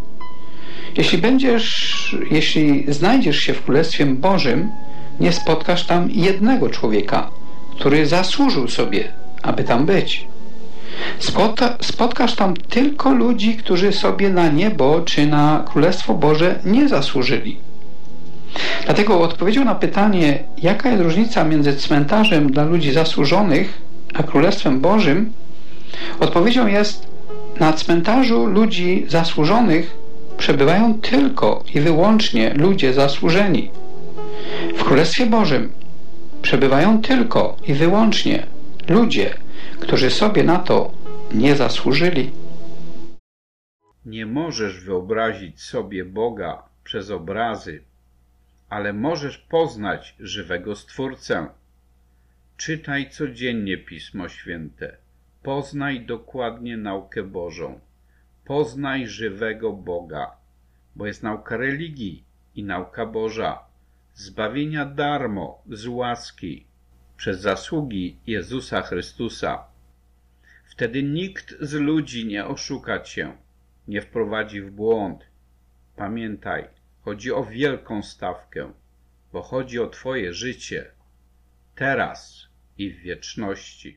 S3: Jeśli znajdziesz się w Królestwie Bożym, nie spotkasz tam jednego człowieka, który zasłużył sobie, aby tam być. Spotkasz tam tylko ludzi, którzy sobie na niebo czy na Królestwo Boże nie zasłużyli. Dlatego odpowiedzią na pytanie, jaka jest różnica między cmentarzem dla ludzi zasłużonych a Królestwem Bożym, odpowiedzią jest, na cmentarzu ludzi zasłużonych przebywają tylko i wyłącznie ludzie zasłużeni. W Królestwie Bożym przebywają tylko i wyłącznie ludzie, którzy sobie na to nie zasłużyli.
S13: Nie możesz wyobrazić sobie Boga przez obrazy, ale możesz poznać żywego Stwórcę. Czytaj codziennie Pismo Święte. Poznaj dokładnie naukę Bożą. Poznaj żywego Boga, bo jest nauka religii i nauka Boża, zbawienia darmo, z łaski, przez zasługi Jezusa Chrystusa. Wtedy nikt z ludzi nie oszuka cię, nie wprowadzi w błąd. Pamiętaj, chodzi o wielką stawkę, bo chodzi o twoje życie, teraz i w wieczności.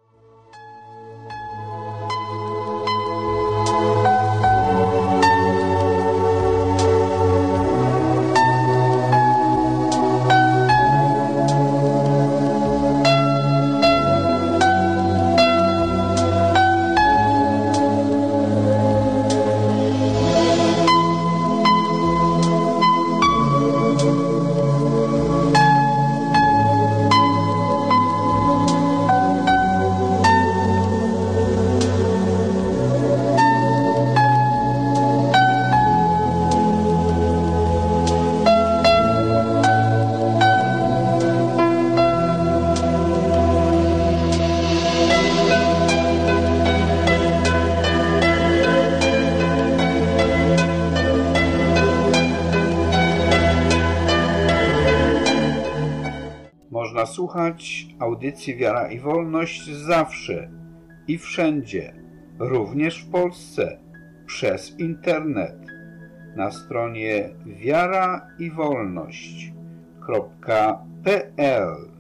S13: Można słuchać audycji Wiara i Wolność zawsze i wszędzie, również w Polsce, przez internet, na stronie wiaraiwolność.pl.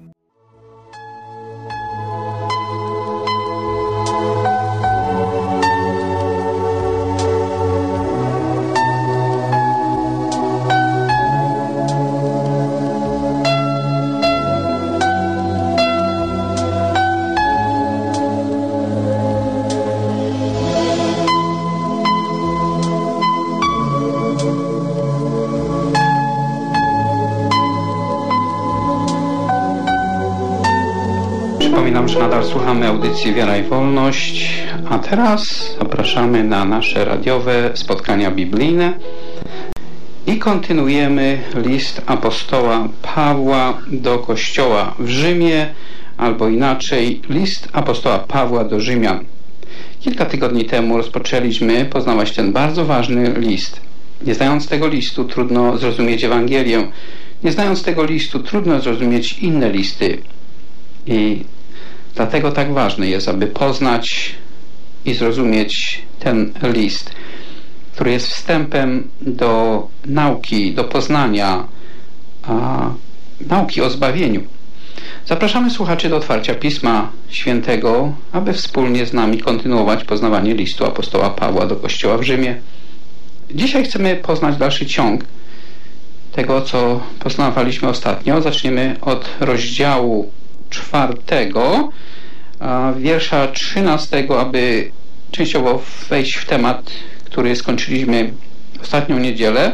S3: Przypominam, że nadal słuchamy audycji Wiara i Wolność, a teraz zapraszamy na nasze radiowe spotkania biblijne i kontynuujemy list apostoła Pawła do Kościoła w Rzymie, albo inaczej list apostoła Pawła do Rzymian. Kilka tygodni temu rozpoczęliśmy poznawać ten bardzo ważny list. Nie znając tego listu, trudno zrozumieć Ewangelię. Nie znając tego listu, trudno zrozumieć inne listy. I dlatego tak ważne jest, aby poznać i zrozumieć ten list, który jest wstępem do nauki, do poznania nauki o zbawieniu. Zapraszamy słuchaczy do otwarcia Pisma Świętego, aby wspólnie z nami kontynuować poznawanie listu apostoła Pawła do Kościoła w Rzymie. Dzisiaj chcemy poznać dalszy ciąg tego, co poznawaliśmy ostatnio. Zaczniemy od rozdziału 4, wiersza 13, aby częściowo wejść w temat, który skończyliśmy ostatnią niedzielę.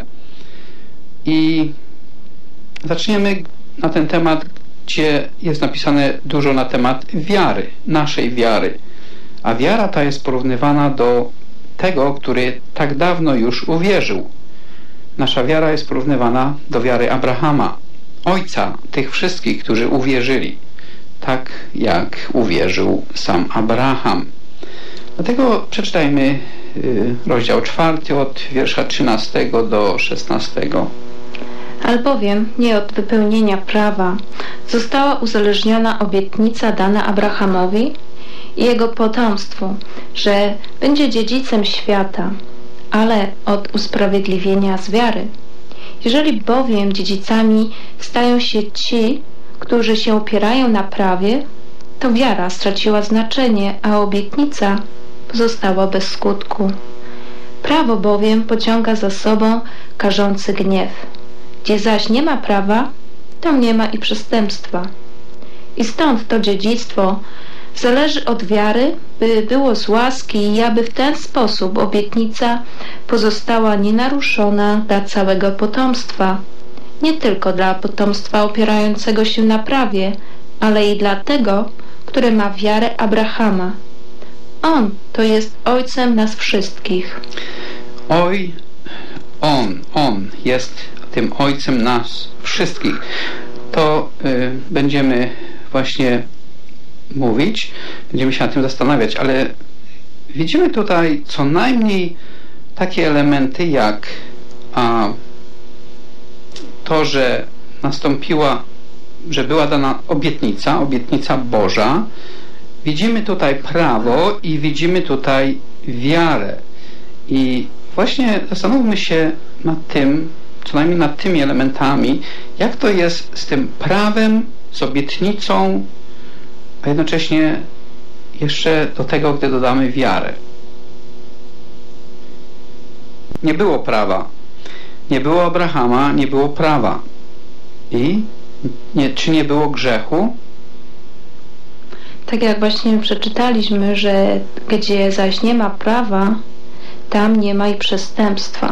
S3: I zaczniemy na ten temat, gdzie jest napisane dużo na temat wiary, naszej wiary. A wiara ta jest porównywana do tego, który tak dawno już uwierzył. Nasza wiara jest porównywana do wiary Abrahama, ojca tych wszystkich, którzy uwierzyli, tak jak uwierzył sam Abraham. Dlatego przeczytajmy rozdział 4 od wiersza 13 do 16.
S14: Albowiem nie od wypełnienia prawa została uzależniona obietnica dana Abrahamowi i jego potomstwu, że będzie dziedzicem świata, ale od usprawiedliwienia z wiary. Jeżeli bowiem dziedzicami stają się ci, którzy się opierają na prawie, to wiara straciła znaczenie, a obietnica pozostała bez skutku. Prawo bowiem pociąga za sobą karzący gniew. Gdzie zaś nie ma prawa, tam nie ma i przestępstwa. I stąd to dziedzictwo zależy od wiary, by było z łaski i aby w ten sposób obietnica pozostała nienaruszona dla całego potomstwa. Nie tylko dla potomstwa opierającego się na prawie, ale i dla tego, które ma wiarę Abrahama. On to jest ojcem nas wszystkich.
S3: On jest tym ojcem nas wszystkich. To będziemy właśnie mówić, będziemy się nad tym zastanawiać, ale widzimy tutaj co najmniej takie elementy jak to, że nastąpiła, że była dana obietnica Boża. Widzimy tutaj prawo i widzimy tutaj wiarę. I właśnie zastanówmy się nad tym, co najmniej nad tymi elementami, jak to jest z tym prawem, z obietnicą, a jednocześnie jeszcze do tego, gdy dodamy wiarę. Nie było prawa, nie było Abrahama, nie było prawa. I czy nie było grzechu?
S14: Tak jak właśnie przeczytaliśmy, że gdzie zaś nie ma prawa, tam nie ma i przestępstwa.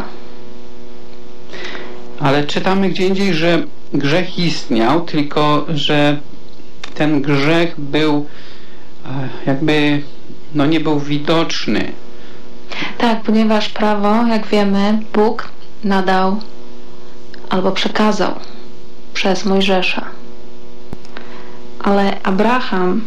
S3: Ale czytamy gdzie indziej, że grzech istniał, tylko że ten grzech był jakby nie był widoczny.
S14: Tak, ponieważ prawo, jak wiemy, Bóg nadał albo przekazał przez Mojżesza. Ale Abraham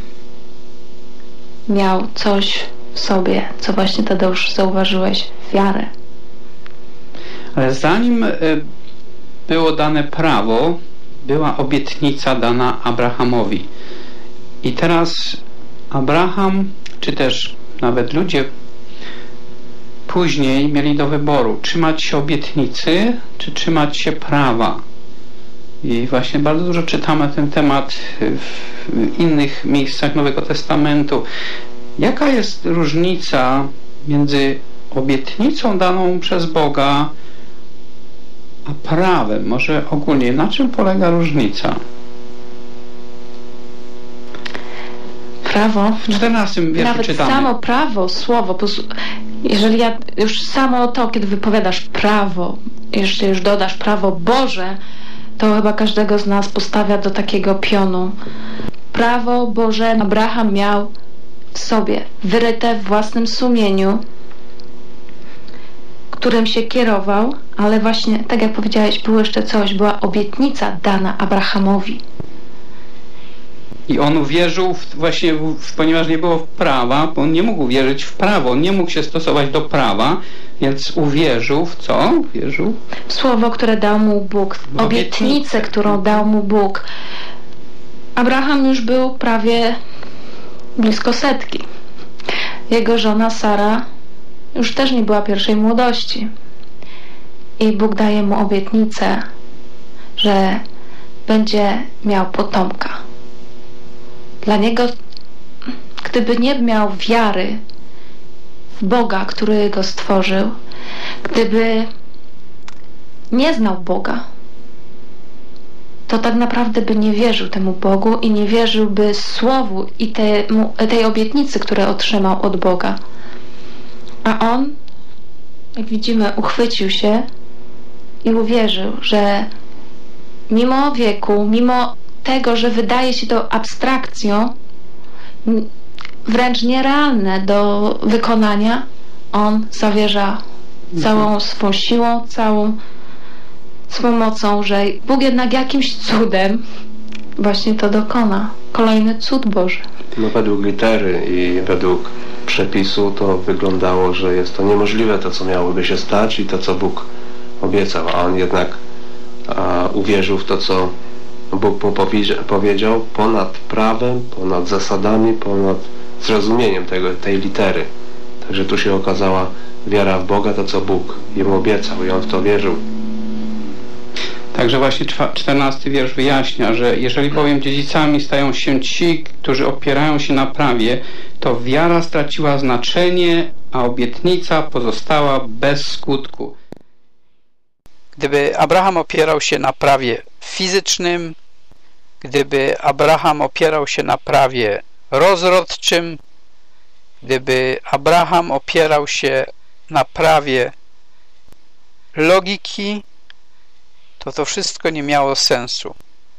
S14: miał coś w sobie, co właśnie Tadeusz zauważyłeś, wiarę.
S3: Ale zanim było dane prawo, była obietnica dana Abrahamowi. I teraz Abraham, czy też nawet ludzie później mieli do wyboru, trzymać się obietnicy, czy trzymać się prawa. I właśnie bardzo dużo czytamy na ten temat w innych miejscach Nowego Testamentu. Jaka jest różnica między obietnicą daną przez Boga a prawem? Może ogólnie, na czym polega różnica?
S14: Prawo,
S3: w 14 wierszu
S14: nawet
S3: czytamy.
S14: Samo prawo, słowo, jeżeli już samo to, kiedy wypowiadasz prawo, jeżeli już dodasz prawo Boże, to chyba każdego z nas postawia do takiego pionu. Prawo Boże Abraham miał w sobie, wyryte w własnym sumieniu, którym się kierował, ale właśnie, tak jak powiedziałeś, było jeszcze coś, była obietnica dana Abrahamowi.
S3: I on uwierzył właśnie, ponieważ nie było prawa, bo on nie mógł uwierzyć w prawo, on nie mógł się stosować do prawa, więc uwierzył w co? Uwierzył?
S14: W słowo, które dał mu Bóg, w obietnicę, którą dał mu Bóg. Abraham już był prawie blisko 100. Jego żona Sara już też nie była pierwszej młodości. I Bóg daje mu obietnicę, że będzie miał potomka. Dla niego, gdyby nie miał wiary w Boga, który go stworzył, gdyby nie znał Boga, to tak naprawdę by nie wierzył temu Bogu i nie wierzyłby słowu i tej obietnicy, które otrzymał od Boga. A on, jak widzimy, uchwycił się i uwierzył, że mimo wieku, mimo tego, że wydaje się to abstrakcją, wręcz nierealne do wykonania, on zawierza całą swą siłą, całą swą mocą, że Bóg jednak jakimś cudem właśnie to dokona. Kolejny cud Boży.
S15: No według litery i według przepisu to wyglądało, że jest to niemożliwe to, co miałoby się stać i to, co Bóg obiecał, a on jednak uwierzył w to, co Bóg mu powiedział, ponad prawem, ponad zasadami, ponad zrozumieniem tej litery. Także tu się okazała wiara w Boga, to co Bóg jemu obiecał i on w to wierzył.
S16: Także właśnie 14 wiersz wyjaśnia, że jeżeli bowiem dziedzicami stają się ci, którzy opierają się na prawie, to wiara straciła znaczenie, a obietnica pozostała bez skutku.
S3: Gdyby Abraham opierał się na prawie fizycznym, gdyby Abraham opierał się na prawie rozrodczym, gdyby Abraham opierał się na prawie logiki, to wszystko nie miało sensu.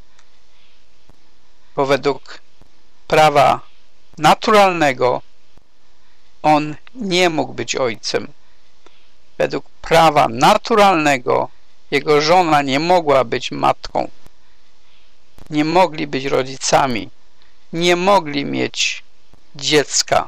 S3: Bo według prawa naturalnego on nie mógł być ojcem. Według prawa naturalnego jego żona nie mogła być matką. Nie mogli być rodzicami. Nie mogli mieć dziecka.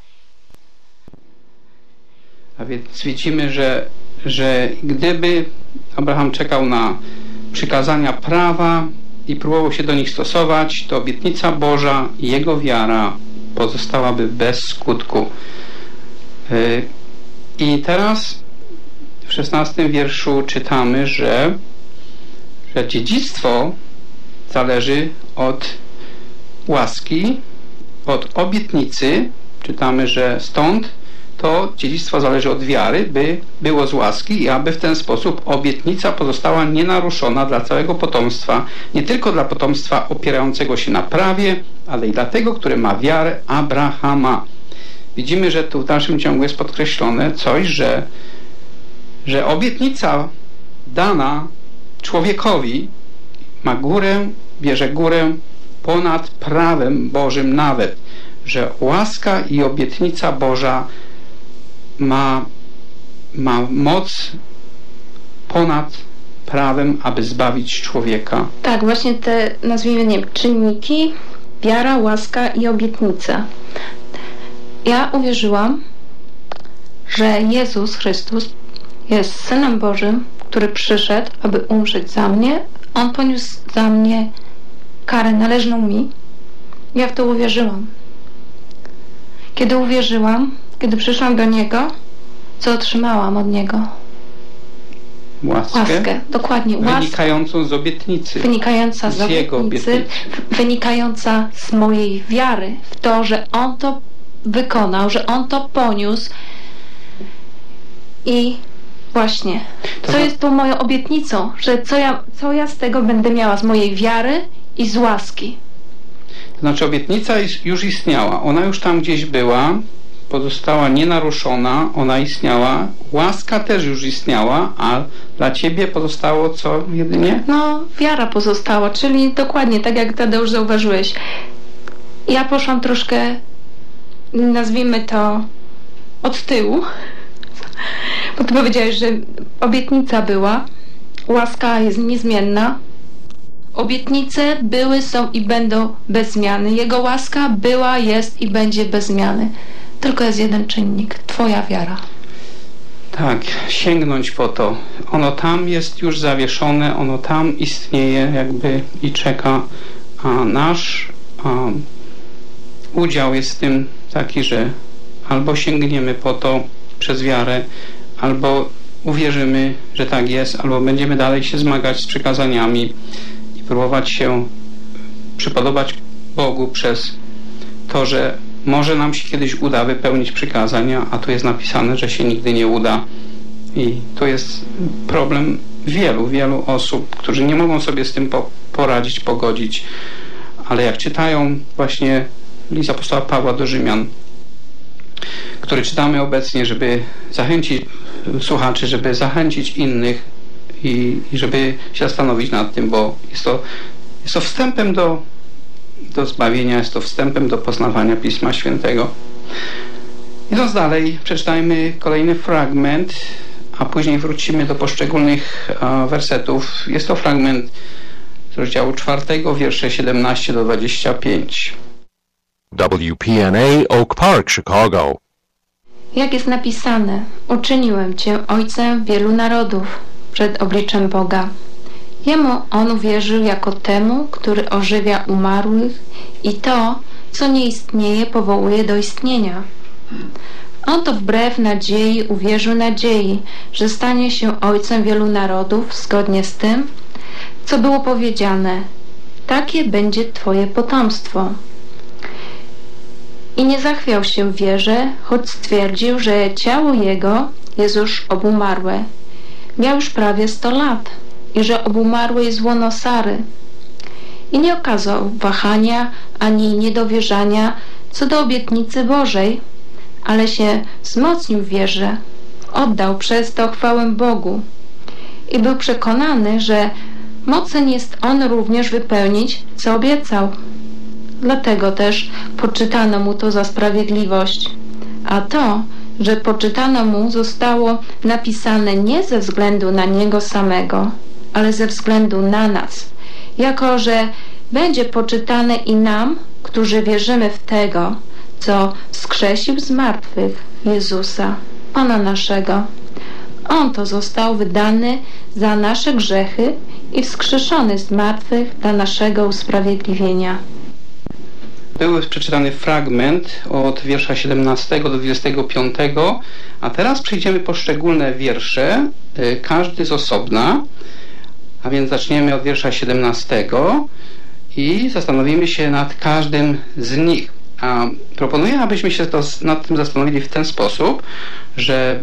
S16: A więc widzimy, że gdyby Abraham czekał na przykazania prawa i próbował się do nich stosować, to obietnica Boża i jego wiara pozostałaby bez skutku. I teraz w 16 wierszu czytamy, że dziedzictwo zależy od łaski, od obietnicy. Czytamy, że stąd to dziedzictwo zależy od wiary, by było z łaski i aby w ten sposób obietnica pozostała nienaruszona dla całego potomstwa, nie tylko dla potomstwa opierającego się na prawie, ale i dla tego, które ma wiarę Abrahama. Widzimy, że tu w dalszym ciągu jest podkreślone coś, że obietnica dana człowiekowi ma górę, bierze górę ponad prawem Bożym nawet, że łaska i obietnica Boża ma moc ponad prawem, aby zbawić człowieka.
S14: Tak, właśnie te, nazwijmy, nie wiem, czynniki, wiara, łaska i obietnica. Ja uwierzyłam, że Jezus Chrystus jest Synem Bożym, który przyszedł, aby umrzeć za mnie. On poniósł za mnie karę należną mi. Ja w to uwierzyłam. Kiedy uwierzyłam, kiedy przyszłam do Niego, co otrzymałam od Niego?
S16: Łaskę.
S14: Dokładnie.
S16: Wynikającą z obietnicy.
S14: Wynikająca z obietnicy, wynikająca z mojej wiary w to, że On to wykonał, że On to poniósł. I właśnie, co jest tą moją obietnicą, że co ja z tego będę miała, z mojej wiary i z łaski.
S16: To znaczy obietnica już istniała, ona już tam gdzieś była, pozostała nienaruszona, ona istniała, łaska też już istniała, a dla Ciebie pozostało co jedynie?
S14: No, wiara pozostała, czyli dokładnie tak jak Tadeusz zauważyłeś. Ja poszłam troszkę, nazwijmy to, od tyłu, bo Ty powiedziałeś, że obietnica była, łaska jest niezmienna. Obietnice były, są i będą bez zmiany. Jego łaska była, jest i będzie bez zmiany. Tylko jest jeden czynnik. Twoja wiara.
S16: Tak, sięgnąć po to. Ono tam jest już zawieszone, ono tam istnieje jakby i czeka, a nasz udział jest w tym taki, że albo sięgniemy po to przez wiarę, albo uwierzymy, że tak jest, albo będziemy dalej się zmagać z przykazaniami i próbować się przypodobać Bogu przez to, że może nam się kiedyś uda wypełnić przykazania, a tu jest napisane, że się nigdy nie uda. I to jest problem wielu osób, którzy nie mogą sobie z tym poradzić, pogodzić. Ale jak czytają właśnie list apostoła Pawła do Rzymian, który czytamy obecnie, żeby zachęcić słuchaczy, żeby zachęcić innych i żeby się zastanowić nad tym, bo jest to wstępem do zbawienia, jest to wstępem do poznawania Pisma Świętego. Idąc dalej, przeczytajmy kolejny fragment, a później wrócimy do poszczególnych wersetów. Jest to fragment z rozdziału 4, wiersze 17 do 25.
S2: WPNA Oak Park, Chicago.
S14: Jak jest napisane, uczyniłem Cię ojcem wielu narodów przed obliczem Boga. Jemu on uwierzył jako temu, który ożywia umarłych i to, co nie istnieje, powołuje do istnienia. On to wbrew nadziei uwierzył nadziei, że stanie się ojcem wielu narodów zgodnie z tym, co było powiedziane. Takie będzie Twoje potomstwo. I nie zachwiał się w wierze, choć stwierdził, że ciało jego jest już obumarłe. Miał już prawie 100 lat i że obumarłe jest łono Sary. I nie okazał wahania ani niedowierzania co do obietnicy Bożej, ale się wzmocnił w wierze, oddał przez to chwałę Bogu i był przekonany, że mocen jest on również wypełnić, co obiecał. Dlatego też poczytano mu to za sprawiedliwość. A to, że poczytano mu, zostało napisane nie ze względu na niego samego, ale ze względu na nas, jako że będzie poczytane i nam, którzy wierzymy w tego, co wskrzesił z martwych Jezusa, Pana naszego. On to został wydany za nasze grzechy i wskrzeszony z martwych dla naszego usprawiedliwienia.
S16: Był przeczytany fragment od wiersza 17 do 25, a teraz przejdziemy poszczególne wiersze, każdy z osobna, a więc zaczniemy od wiersza 17 i zastanowimy się nad każdym z nich. A proponuję, abyśmy się nad tym zastanowili w ten sposób, że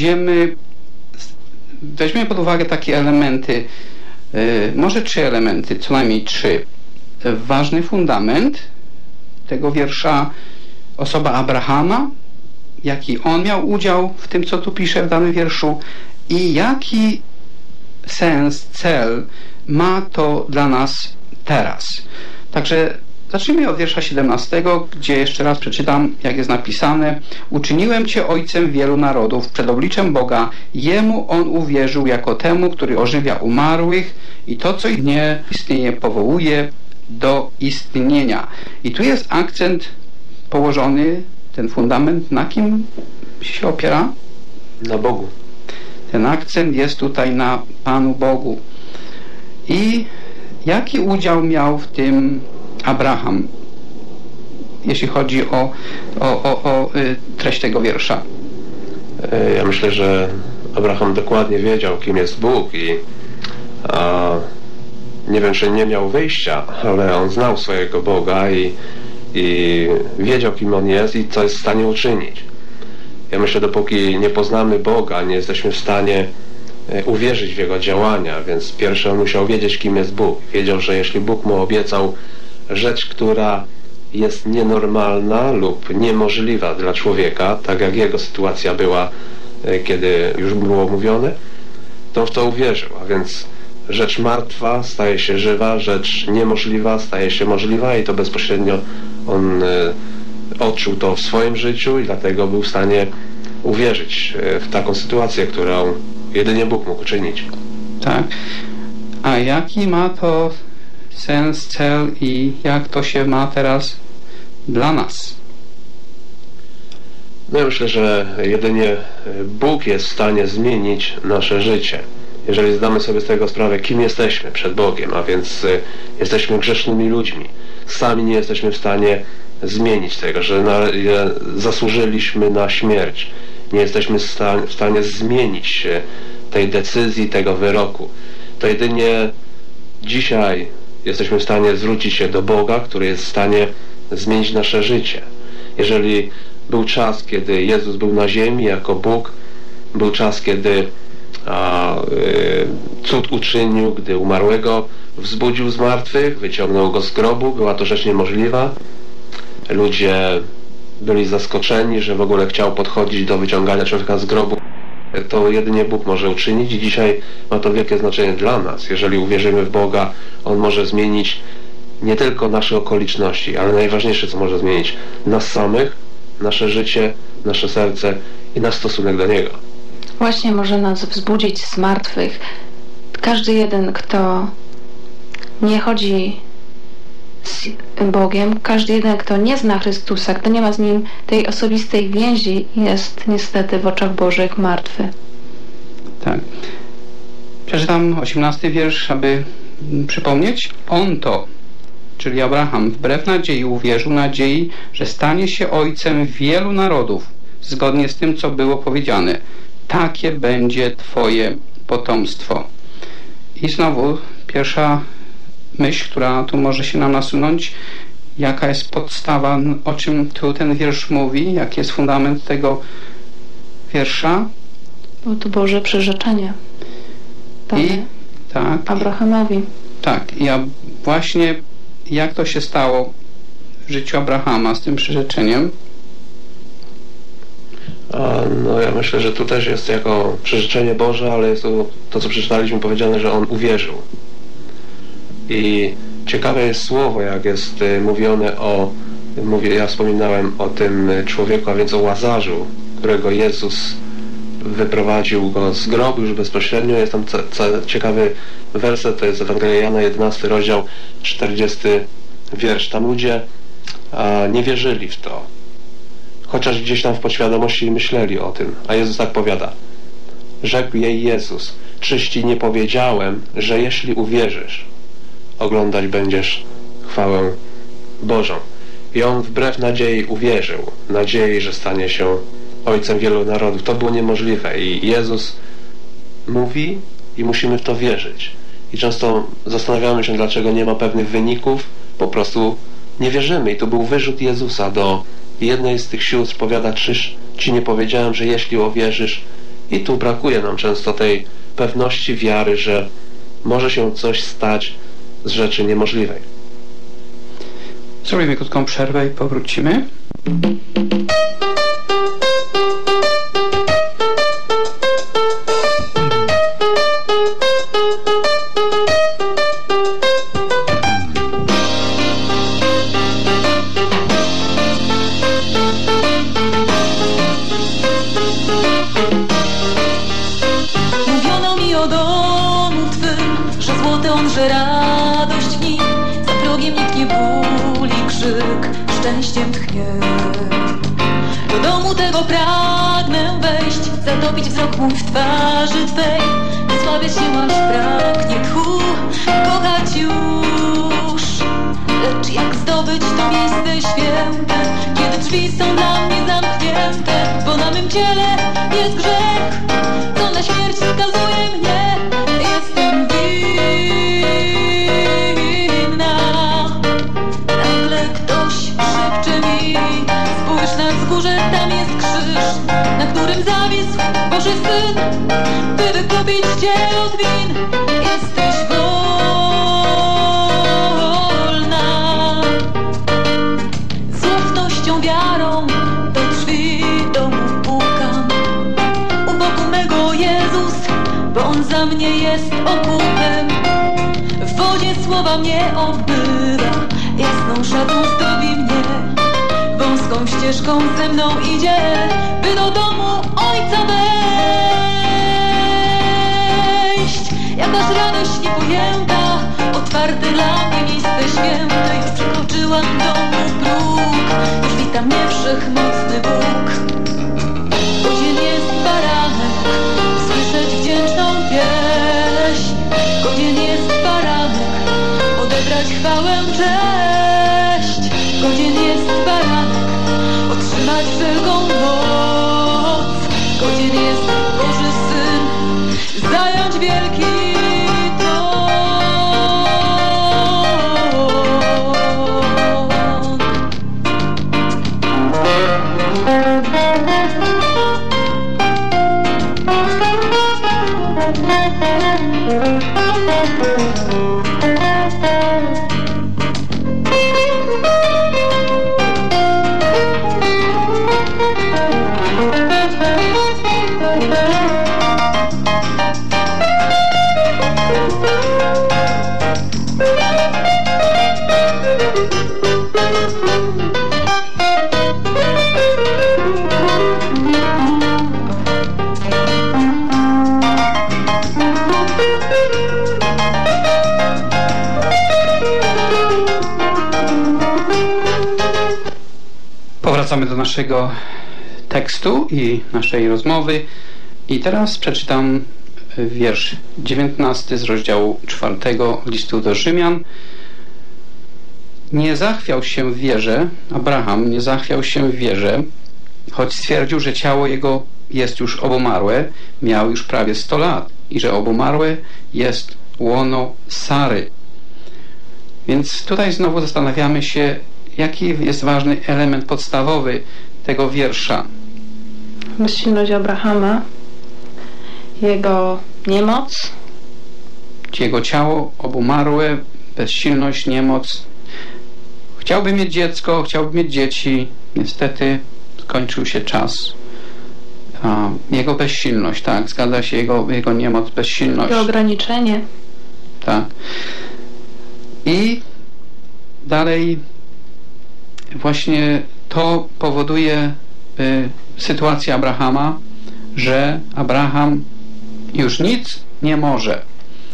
S16: weźmiemy pod uwagę takie elementy, może 3 elementy, co najmniej 3. Ważny fundament tego wiersza, osoba Abrahama, jaki on miał udział w tym, co tu pisze w danym wierszu i jaki sens, cel ma to dla nas teraz. Także zacznijmy od wiersza 17, gdzie jeszcze raz przeczytam, jak jest napisane. Uczyniłem Cię ojcem wielu narodów przed obliczem Boga. Jemu on uwierzył jako temu, który ożywia umarłych i to, co nie istnieje, powołuje do istnienia. I tu jest akcent położony, ten fundament, na kim się opiera?
S15: Na Bogu.
S16: Ten akcent jest tutaj na Panu Bogu. I jaki udział miał w tym Abraham, jeśli chodzi o treść tego wiersza?
S15: Ja myślę, że Abraham dokładnie wiedział, kim jest Bóg i nie wiem, czy nie miał wyjścia, ale on znał swojego Boga i wiedział, kim on jest i co jest w stanie uczynić. Ja myślę, dopóki nie poznamy Boga, nie jesteśmy w stanie uwierzyć w Jego działania, więc pierwsze on musiał wiedzieć, kim jest Bóg. Wiedział, że jeśli Bóg mu obiecał rzecz, która jest nienormalna lub niemożliwa dla człowieka, tak jak jego sytuacja była, kiedy już było mówione, to w to uwierzył, a więc rzecz martwa staje się żywa, rzecz niemożliwa staje się możliwa i to bezpośrednio on odczuł to w swoim życiu i dlatego był w stanie uwierzyć w taką sytuację, którą jedynie Bóg mógł uczynić.
S16: Tak. A jaki ma to sens, cel i jak to się ma teraz dla nas?
S15: No ja myślę, że jedynie Bóg jest w stanie zmienić nasze życie. Jeżeli zdamy sobie z tego sprawę, kim jesteśmy przed Bogiem, a więc jesteśmy grzesznymi ludźmi. Sami nie jesteśmy w stanie zmienić tego, że zasłużyliśmy na śmierć. Nie jesteśmy w stanie zmienić tej decyzji, tego wyroku. To jedynie dzisiaj jesteśmy w stanie zwrócić się do Boga, który jest w stanie zmienić nasze życie. Jeżeli był czas, kiedy Jezus był na ziemi jako Bóg, był czas, kiedy cud uczynił, gdy umarłego wzbudził z martwych, wyciągnął go z grobu, była to rzecz niemożliwa. Ludzie byli zaskoczeni, że w ogóle chciał podchodzić do wyciągania człowieka z grobu. To jedynie Bóg może uczynić i dzisiaj ma to wielkie znaczenie dla nas. Jeżeli uwierzymy w Boga, On może zmienić nie tylko nasze okoliczności, ale najważniejsze, co może zmienić, nas samych, nasze życie, nasze serce i nasz stosunek do Niego.
S14: Właśnie może nas wzbudzić z martwych. Każdy jeden, kto nie chodzi z Bogiem, każdy jeden, kto nie zna Chrystusa, kto nie ma z Nim tej osobistej więzi, jest niestety w oczach Bożych martwy.
S16: Tak. Przeczytam 18 wiersz, aby przypomnieć. On to, czyli Abraham, wbrew nadziei uwierzył nadziei, że stanie się ojcem wielu narodów, zgodnie z tym, co było powiedziane. Takie będzie Twoje potomstwo. I znowu pierwsza myśl, która tu może się nam nasunąć, jaka jest podstawa, o czym tu ten wiersz mówi, jaki jest fundament tego wiersza.
S14: Było to Boże przyrzeczenie.
S16: Tak.
S14: Abrahamowi.
S16: Tak. I właśnie jak to się stało w życiu Abrahama z tym przyrzeczeniem?
S15: No ja myślę, że tu też jest jako przyrzeczenie Boże, ale jest to co przeczytaliśmy, powiedziane, że on uwierzył. I ciekawe jest słowo, jak jest mówione ja wspominałem o tym człowieku, a więc o Łazarzu, którego Jezus wyprowadził go z grobu już bezpośrednio. Jest tam ciekawy werset, to jest Ewangelia Jana, 11 rozdział, 40 wiersz. Tam ludzie nie wierzyli w to, chociaż gdzieś tam w podświadomości myśleli o tym. A Jezus tak powiada. Rzekł jej Jezus, czyż ci nie powiedziałem, że jeśli uwierzysz, oglądać będziesz chwałę Bożą. I on wbrew nadziei uwierzył. Nadziei, że stanie się ojcem wielu narodów. To było niemożliwe. I Jezus mówi i musimy w to wierzyć. I często zastanawiamy się, dlaczego nie ma pewnych wyników. Po prostu nie wierzymy. I to był wyrzut Jezusa do jednej z tych sióstr. Powiada, czyż ci nie powiedziałem, że jeśli uwierzysz. I tu brakuje nam często tej pewności wiary, że może się coś stać z rzeczy niemożliwej.
S16: Zrobimy krótką przerwę i powrócimy.
S17: Mówiono mi o domu Twym, że złoty on, że radość w nim, za progiem nikt nie bóli, krzyk szczęściem tchnie. Do domu tego pragnę wejść, zatopić wzrok mój w twarzy Twej, wysławiać się aż braknie tchu, kochać już. Lecz jak zdobyć to miejsce święte, kiedy drzwi są dla mnie zamknięte, bo na mym ciele jest grzech, co na śmierć skazuje mnie. Jestem winna. Nagle ktoś szepcze mi, spójrz na wzgórze, tam jest krzyż, na którym zawisł Boży Syn, by wykupić Cię od win. Jesteś wolna. Z ufnością, wiarą do drzwi domu pukam. U boku mego Jezus, bo On za mnie jest okupem. W wodzie słowa mnie obmywa, jasną szatą zdobi mnie. Wąską ścieżką ze mną idzie, by do domu Ojca wejść. Jakaż radość niepojęta, otwarte dla mnie miejsce święte. Już przekroczyłam domu próg, już wita mnie wszechmocny Bóg. Godzien jest baranek, słyszeć wdzięczną pieśń. Godzien jest baranek, odebrać chwałę, cześć. Godzien jest baranek, otrzymać wszelką moc. Godzien jest Boży Syn, zająć wielki tron.
S16: Powracamy do naszego tekstu i naszej rozmowy i teraz przeczytam wiersz 19 z rozdziału 4 listu do Rzymian. Nie zachwiał się w wierze, Abraham nie zachwiał się w wierze, choć stwierdził, że ciało jego jest już obumarłe, miał już prawie 100 lat i że obumarłe jest łono Sary. Więc tutaj znowu zastanawiamy się, jaki jest ważny element podstawowy tego wiersza.
S14: Bezsilność Abrahama, jego niemoc,
S16: jego ciało obumarłe, bezsilność, niemoc. Chciałby mieć dziecko, chciałby mieć dzieci, niestety skończył się czas. Jego bezsilność, tak, zgadza się, jego niemoc, bezsilność.
S14: Jego ograniczenie.
S16: Tak. I dalej właśnie to powoduje sytuacja Abrahama, że Abraham już nic nie może.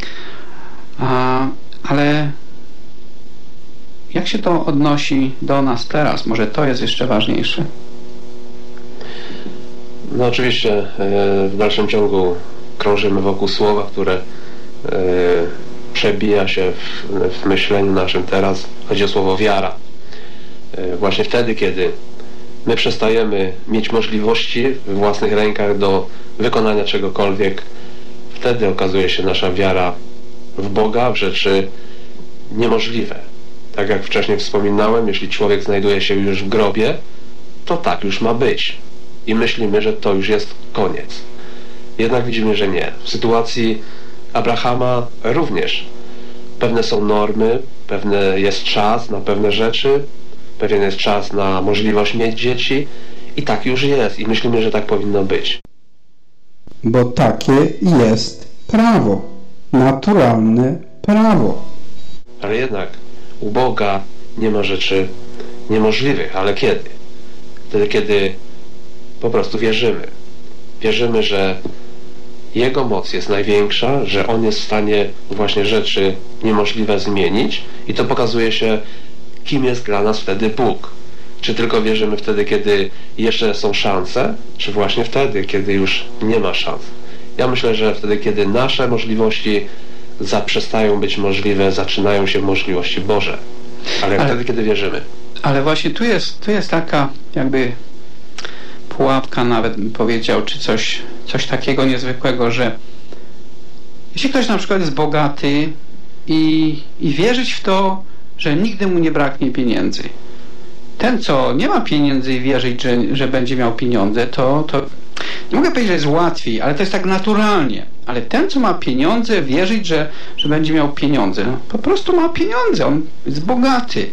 S16: Ale jak się to odnosi do nas teraz? Może to jest jeszcze ważniejsze.
S15: No oczywiście w dalszym ciągu krążymy wokół słowa, które przebija się w myśleniu naszym teraz. Chodzi o słowo wiara. Właśnie wtedy, kiedy my przestajemy mieć możliwości w własnych rękach do wykonania czegokolwiek, wtedy okazuje się nasza wiara w Boga, w rzeczy niemożliwe. Tak jak wcześniej wspominałem, jeśli człowiek znajduje się już w grobie, to tak już ma być. I myślimy, że to już jest koniec. Jednak widzimy, że nie. W sytuacji Abrahama również pewne są normy, pewny jest czas na pewne rzeczy, pewien jest czas na możliwość mieć dzieci i tak już jest. I myślimy, że tak powinno być.
S18: Bo takie jest prawo. Naturalne prawo.
S15: Ale jednak u Boga nie ma rzeczy niemożliwych. Ale kiedy? Wtedy, kiedy po prostu wierzymy. Wierzymy, że Jego moc jest największa, że On jest w stanie właśnie rzeczy niemożliwe zmienić i to pokazuje się, kim jest dla nas wtedy Bóg. Czy tylko wierzymy wtedy, kiedy jeszcze są szanse, czy właśnie wtedy, kiedy już nie ma szans. Ja myślę, że wtedy, kiedy nasze możliwości zaprzestają być możliwe, zaczynają się możliwości Boże. Ale wtedy, kiedy wierzymy.
S16: Ale właśnie tu jest taka jakby pułapka, nawet bym powiedział, czy coś takiego niezwykłego, że jeśli ktoś na przykład jest bogaty i wierzyć w to, że nigdy mu nie braknie pieniędzy. Ten, co nie ma pieniędzy i wierzyć, że będzie miał pieniądze, to nie mogę powiedzieć, że jest łatwiej, ale to jest tak naturalnie. Ale ten, co ma pieniądze, wierzyć, że będzie miał pieniądze. No, po prostu ma pieniądze, on jest bogaty.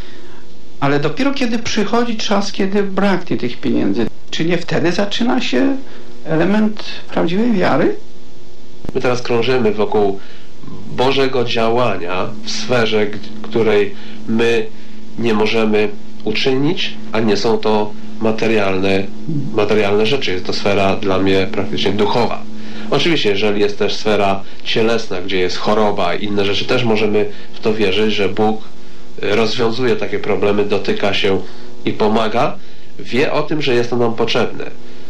S16: Ale dopiero kiedy przychodzi czas, kiedy braknie tych pieniędzy, czy nie wtedy zaczyna się element prawdziwej wiary?
S15: My teraz krążymy wokół Bożego działania w sferze, której my nie możemy uczynić, a nie są to materialne rzeczy. Jest to sfera dla mnie praktycznie duchowa. Oczywiście, jeżeli jest też sfera cielesna, gdzie jest choroba i inne rzeczy, też możemy w to wierzyć, że Bóg rozwiązuje takie problemy, dotyka się i pomaga, wie o tym, że jest to nam potrzebne.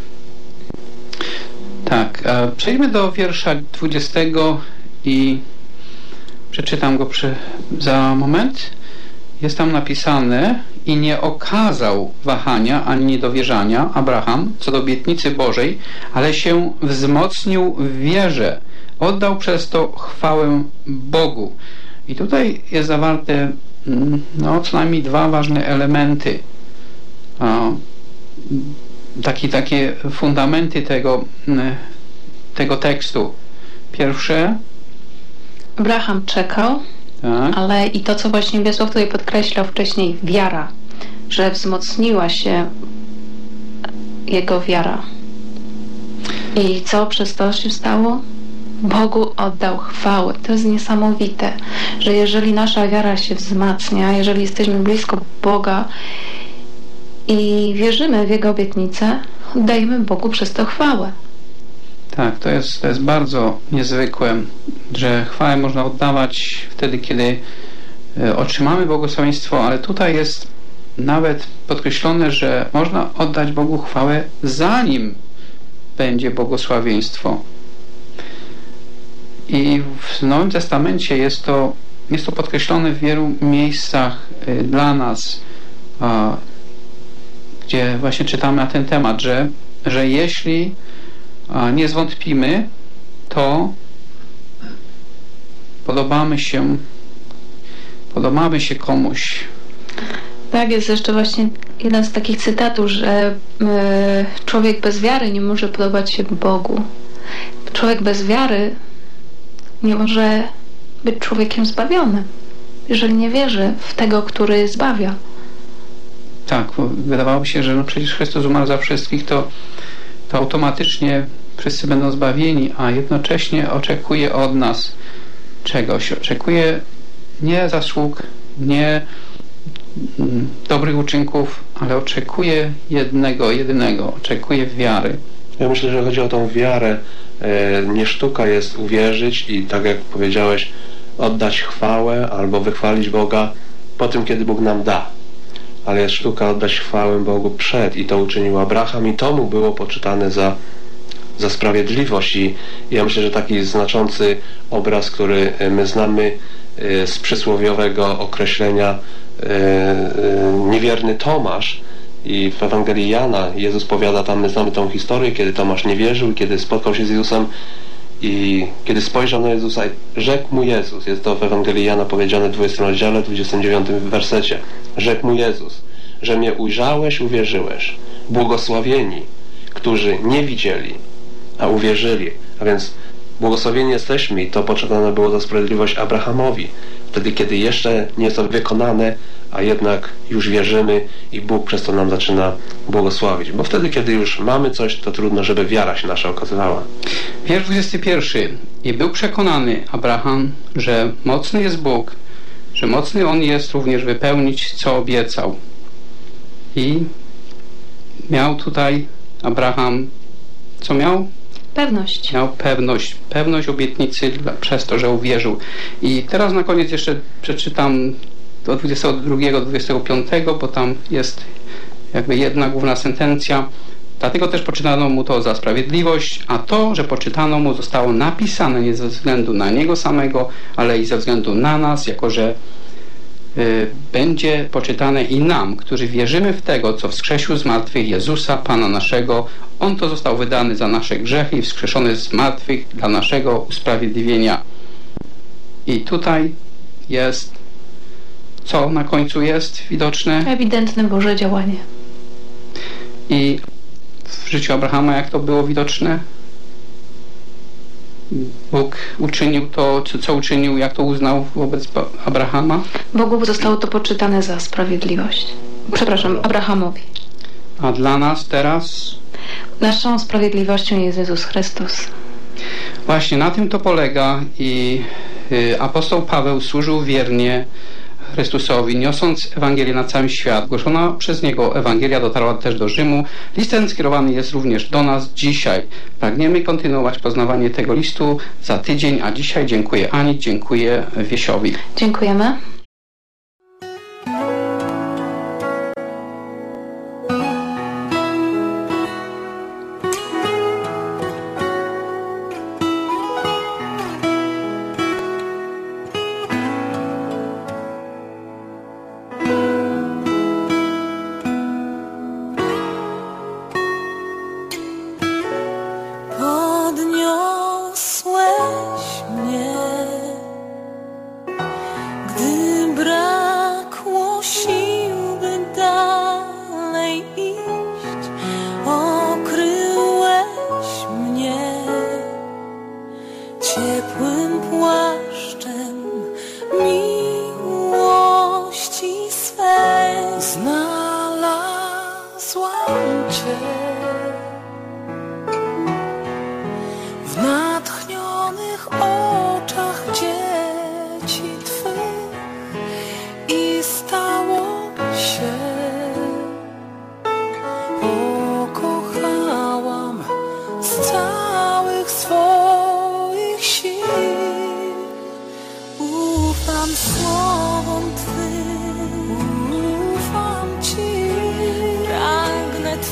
S16: Tak, przejdźmy do wiersza 20 i przeczytam go za moment. Jest tam napisane: i nie okazał wahania ani niedowierzania Abraham co do obietnicy Bożej, ale się wzmocnił w wierze. Oddał przez to chwałę Bogu. I tutaj jest zawarte co najmniej dwa ważne elementy. Takie fundamenty tego tekstu. Pierwsze,
S14: Abraham czekał, tak. Ale i to, co właśnie Wiesław tutaj podkreślał wcześniej, wiara, że wzmocniła się jego wiara. I co przez to się stało? Bogu oddał chwałę. To jest niesamowite, że jeżeli nasza wiara się wzmacnia, jeżeli jesteśmy blisko Boga i wierzymy w Jego obietnicę, oddajemy Bogu przez to chwałę.
S16: Tak, to jest bardzo niezwykłe, że chwałę można oddawać wtedy, kiedy otrzymamy błogosławieństwo, ale tutaj jest nawet podkreślone, że można oddać Bogu chwałę, zanim będzie błogosławieństwo. I w Nowym Testamencie jest to podkreślone w wielu miejscach dla nas, gdzie właśnie czytamy na ten temat, że jeśli nie zwątpimy, to podobamy się komuś.
S14: Tak, jest jeszcze właśnie jeden z takich cytatów, że człowiek bez wiary nie może podobać się Bogu. Człowiek bez wiary nie może być człowiekiem zbawionym, jeżeli nie wierzy w tego, który zbawia.
S16: Tak, wydawałoby się, że przecież Chrystus umarł za wszystkich, to automatycznie wszyscy będą zbawieni, a jednocześnie oczekuje od nas czegoś. Oczekuje nie zasług, nie dobrych uczynków, ale oczekuje jedynego, oczekuje wiary.
S15: Ja myślę, że chodzi o tą wiarę. Nie sztuka jest uwierzyć i tak jak powiedziałeś, oddać chwałę albo wychwalić Boga po tym, kiedy Bóg nam da. Ale jest sztuka oddać chwałę Bogu przed i to uczynił Abraham i to mu było poczytane za sprawiedliwość. I ja myślę, że taki znaczący obraz, który my znamy z przysłowiowego określenia niewierny Tomasz, i w Ewangelii Jana Jezus powiada tam, my znamy tą historię, kiedy Tomasz nie wierzył, kiedy spotkał się z Jezusem i kiedy spojrzał na Jezusa, rzekł mu Jezus, jest to w Ewangelii Jana powiedziane w 20 rozdziale, 29 wersecie, rzekł mu Jezus, że mnie ujrzałeś, uwierzyłeś. Błogosławieni, którzy nie widzieli, a uwierzyli. A więc błogosławieni jesteśmy i to poczytane było za sprawiedliwość Abrahamowi. Wtedy, kiedy jeszcze nie jest to wykonane, a jednak już wierzymy i Bóg przez to nam zaczyna błogosławić. Bo wtedy, kiedy już mamy coś, to trudno, żeby wiara się nasza okazywała.
S16: Wiersz 21. I był przekonany Abraham, że mocny jest Bóg, że mocny On jest również wypełnić, co obiecał. I miał tutaj Abraham, co miał?
S14: Pewność.
S16: Miał pewność obietnicy przez to, że uwierzył. I teraz na koniec jeszcze przeczytam do 22 do 25, bo tam jest jakby jedna główna sentencja. Dlatego też poczytano mu to za sprawiedliwość, a to, że poczytano mu, zostało napisane nie ze względu na niego samego, ale i ze względu na nas, jako że będzie poczytane i nam, którzy wierzymy w tego, co wskrzesił z martwych Jezusa, Pana naszego. On to został wydany za nasze grzechy i wskrzeszony z martwych dla naszego usprawiedliwienia. I tutaj jest, co na końcu jest widoczne?
S14: Ewidentne Boże działanie.
S16: I w życiu Abrahama jak to było widoczne? Bóg uczynił to, co uczynił, jak to uznał wobec Abrahama?
S14: Bogu zostało to poczytane za sprawiedliwość. Przepraszam, Abrahamowi.
S16: A dla nas teraz?
S14: Naszą sprawiedliwością jest Jezus Chrystus.
S16: Właśnie na tym to polega i apostoł Paweł służył wiernie Chrystusowi, niosąc Ewangelię na cały świat. Głoszona przez niego Ewangelia dotarła też do Rzymu. List ten skierowany jest również do nas dzisiaj. Pragniemy kontynuować poznawanie tego listu za tydzień, a dzisiaj dziękuję Ani, dziękuję Wiesiowi.
S14: Dziękujemy.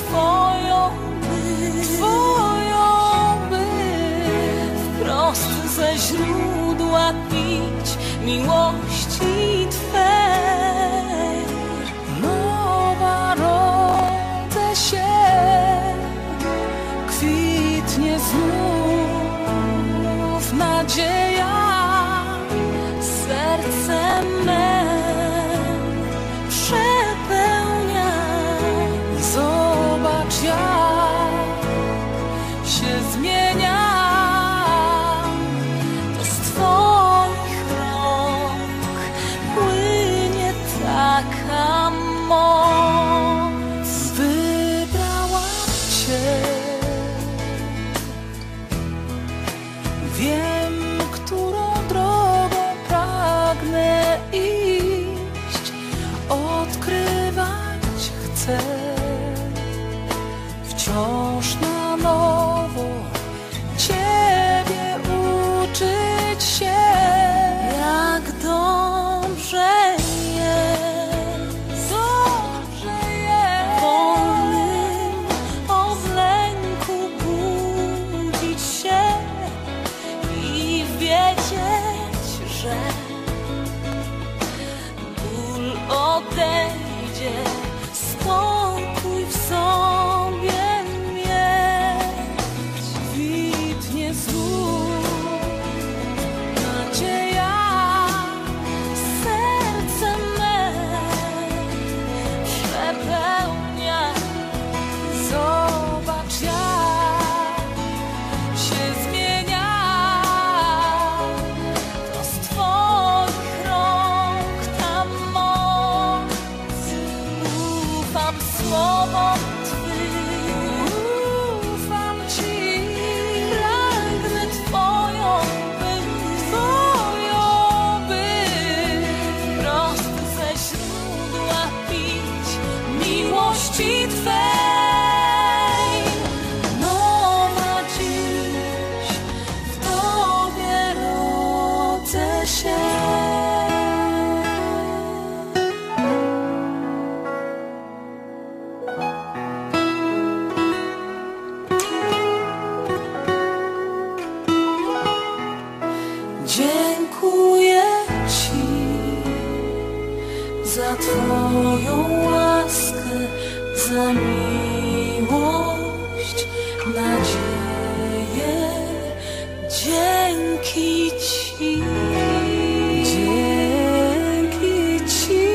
S17: Twoją by wprost ze źródła pić miłości Twej. Nowa rodzę się, kwitnie znów nadzieja, serce me przepełnia. Zobacz, jak się zmienia, to z Twoich rąk płynie taka moc. Wybrałam Cię, wiem, którą drogą pragnę iść, odkrywać chcę wciąż na nowo, Ciebie uczyć się, jak dobrze jest, wolnym od lęku budzić się i wiedzieć, że ból odejdzie, spokój w sobie mieć. Kwitnie znów nadzieja, serce me przepełnia. Zobacz, jak się zmienia, to z Twoich rąk ta moc. Ufam słowom Twym, ufam Ci, pragnę Twoją być, prosto ze źródła pić miłości Twej. Nowa dziś w Tobie rodzę się. Dziękuję Ci za Twoją łaskę, za miłość, nadzieję. Dzięki Ci, dzięki Ci.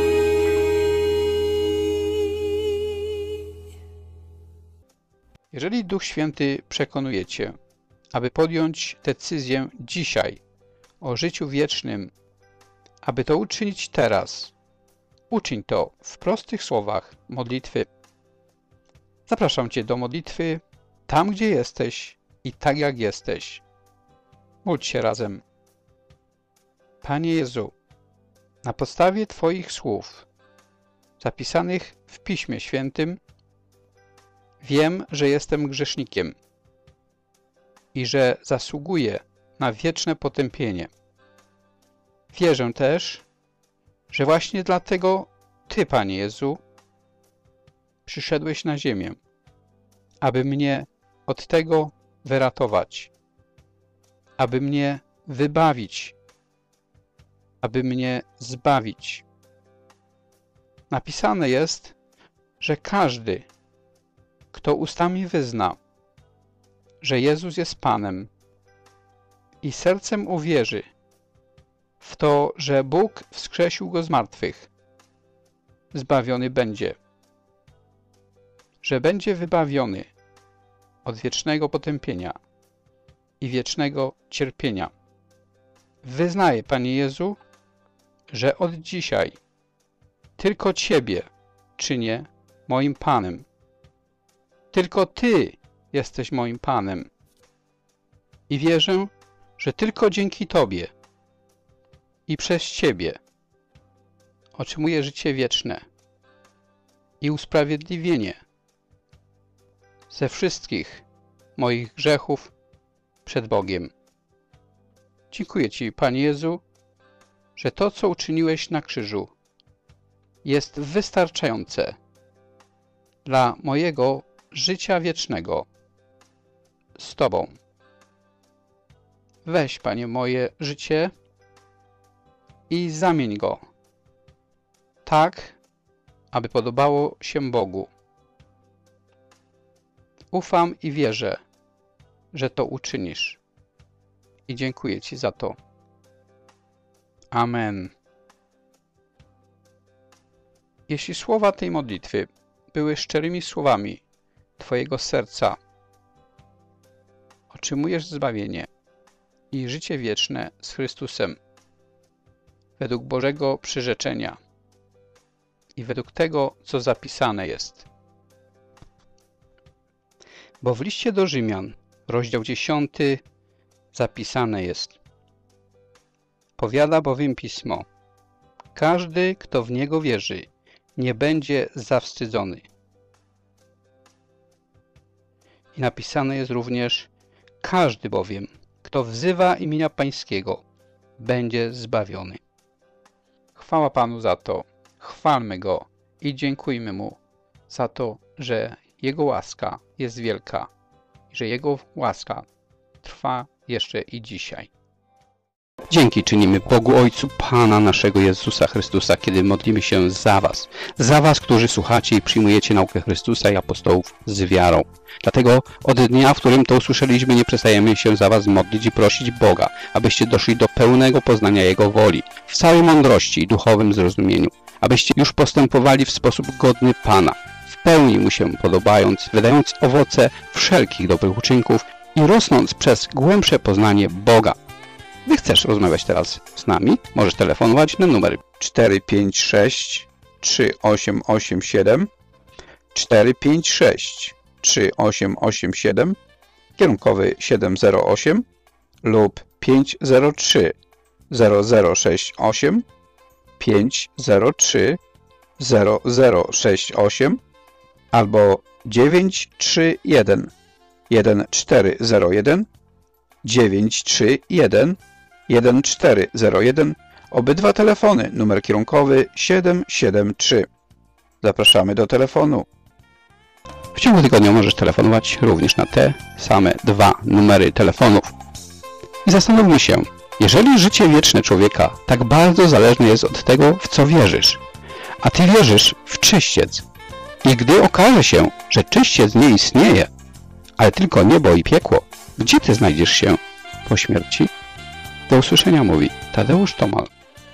S16: Jeżeli Duch Święty przekonuje Cię, aby podjąć decyzję dzisiaj o życiu wiecznym, aby to uczynić teraz, uczyń to w prostych słowach modlitwy. Zapraszam Cię do modlitwy tam, gdzie jesteś i tak jak jesteś. Módl się razem. Panie Jezu, na podstawie Twoich słów zapisanych w Piśmie Świętym wiem, że jestem grzesznikiem i że zasługuję na wieczne potępienie. Wierzę też, że właśnie dlatego Ty, Panie Jezu, przyszedłeś na ziemię, aby mnie od tego wyratować, aby mnie wybawić, aby mnie zbawić. Napisane jest, że każdy, kto ustami wyzna, że Jezus jest Panem i sercem uwierzy w to, że Bóg wskrzesił Go z martwych, zbawiony będzie, że będzie wybawiony od wiecznego potępienia i wiecznego cierpienia. Wyznaję, Panie Jezu, że od dzisiaj tylko Ciebie czynię moim Panem. Tylko Ty jesteś moim Panem. I wierzę, że tylko dzięki Tobie i przez Ciebie otrzymuję życie wieczne i usprawiedliwienie ze wszystkich moich grzechów przed Bogiem. Dziękuję Ci, Panie Jezu, że to, co uczyniłeś na krzyżu, jest wystarczające dla mojego życia wiecznego z Tobą. Weź, Panie, moje życie i zamień go tak, aby podobało się Bogu. Ufam i wierzę, że to uczynisz. I dziękuję Ci za to. Amen. Jeśli słowa tej modlitwy były szczerymi słowami Twojego serca, otrzymujesz zbawienie i życie wieczne z Chrystusem według Bożego przyrzeczenia i według tego, co zapisane jest. Bo w liście do Rzymian, rozdział 10, zapisane jest: powiada bowiem Pismo, każdy, kto w Niego wierzy, nie będzie zawstydzony. I napisane jest również: każdy bowiem, kto wzywa imienia Pańskiego, będzie zbawiony. Chwała Panu za to, chwalmy Go i dziękujmy Mu za to, że Jego łaska jest wielka i że Jego łaska trwa jeszcze i dzisiaj. Dzięki czynimy Bogu Ojcu Pana naszego Jezusa Chrystusa, kiedy modlimy się za Was, którzy słuchacie i przyjmujecie naukę Chrystusa i apostołów z wiarą. Dlatego od dnia, w którym to usłyszeliśmy, nie przestajemy się za Was modlić i prosić Boga, abyście doszli do pełnego poznania Jego woli, w całej mądrości i duchowym zrozumieniu, abyście już postępowali w sposób godny Pana, w pełni Mu się podobając, wydając owoce wszelkich dobrych uczynków i rosnąc przez głębsze poznanie Boga. Gdy chcesz rozmawiać teraz z nami, możesz telefonować na numer 456 3887 456 3887 kierunkowy 708 lub 503 0068 503 0068 albo 931 1401 931 1401. Obydwa telefony, numer kierunkowy 773. Zapraszamy do telefonu. W ciągu tygodnia możesz telefonować również na te same dwa numery telefonów. I zastanówmy się, jeżeli życie wieczne człowieka tak bardzo zależne jest od tego, w co wierzysz, a Ty wierzysz w czyściec, i gdy okaże się, że czyściec nie istnieje, ale tylko niebo i piekło, gdzie Ty znajdziesz się po śmierci? Do usłyszenia, mówi Tadeusz Tomal.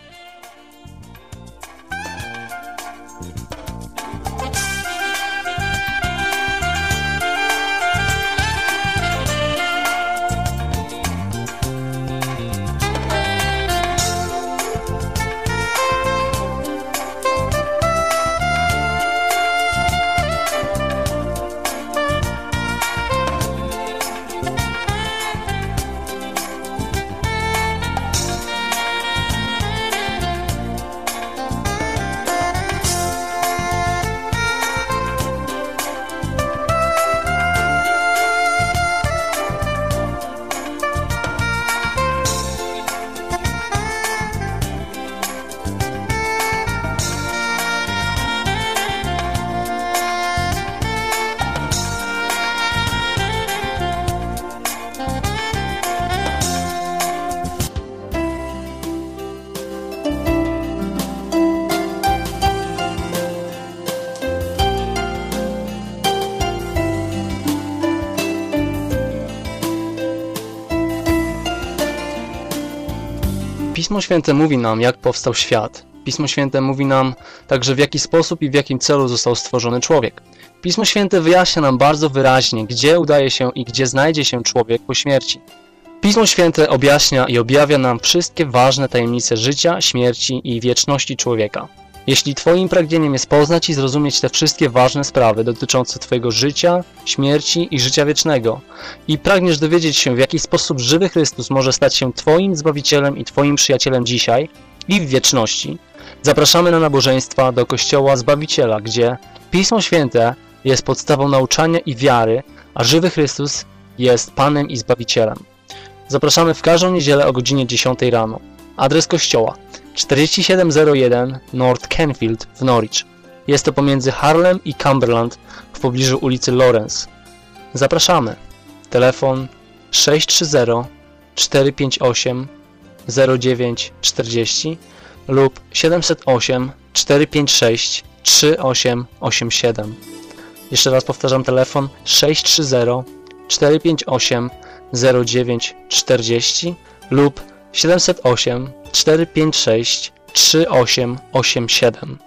S19: Pismo Święte mówi nam, jak powstał świat. Pismo Święte mówi nam także, w jaki sposób i w jakim celu został stworzony człowiek. Pismo Święte wyjaśnia nam bardzo wyraźnie, gdzie udaje się i gdzie znajdzie się człowiek po śmierci. Pismo Święte objaśnia i objawia nam wszystkie ważne tajemnice życia, śmierci i wieczności człowieka. Jeśli Twoim pragnieniem jest poznać i zrozumieć te wszystkie ważne sprawy dotyczące Twojego życia, śmierci i życia wiecznego i pragniesz dowiedzieć się, w jaki sposób żywy Chrystus może stać się Twoim Zbawicielem i Twoim przyjacielem dzisiaj i w wieczności, zapraszamy na nabożeństwa do Kościoła Zbawiciela, gdzie Pismo Święte jest podstawą nauczania i wiary, a żywy Chrystus jest Panem i Zbawicielem. Zapraszamy w każdą niedzielę o godzinie 10 rano. Adres kościoła 4701 North Canfield w Norwich. Jest to pomiędzy Harlem i Cumberland w pobliżu ulicy Lawrence. Zapraszamy. Telefon 630 458 0940 lub 708 456 3887. Jeszcze raz powtarzam telefon 630 458 0940 lub 708 456 3887.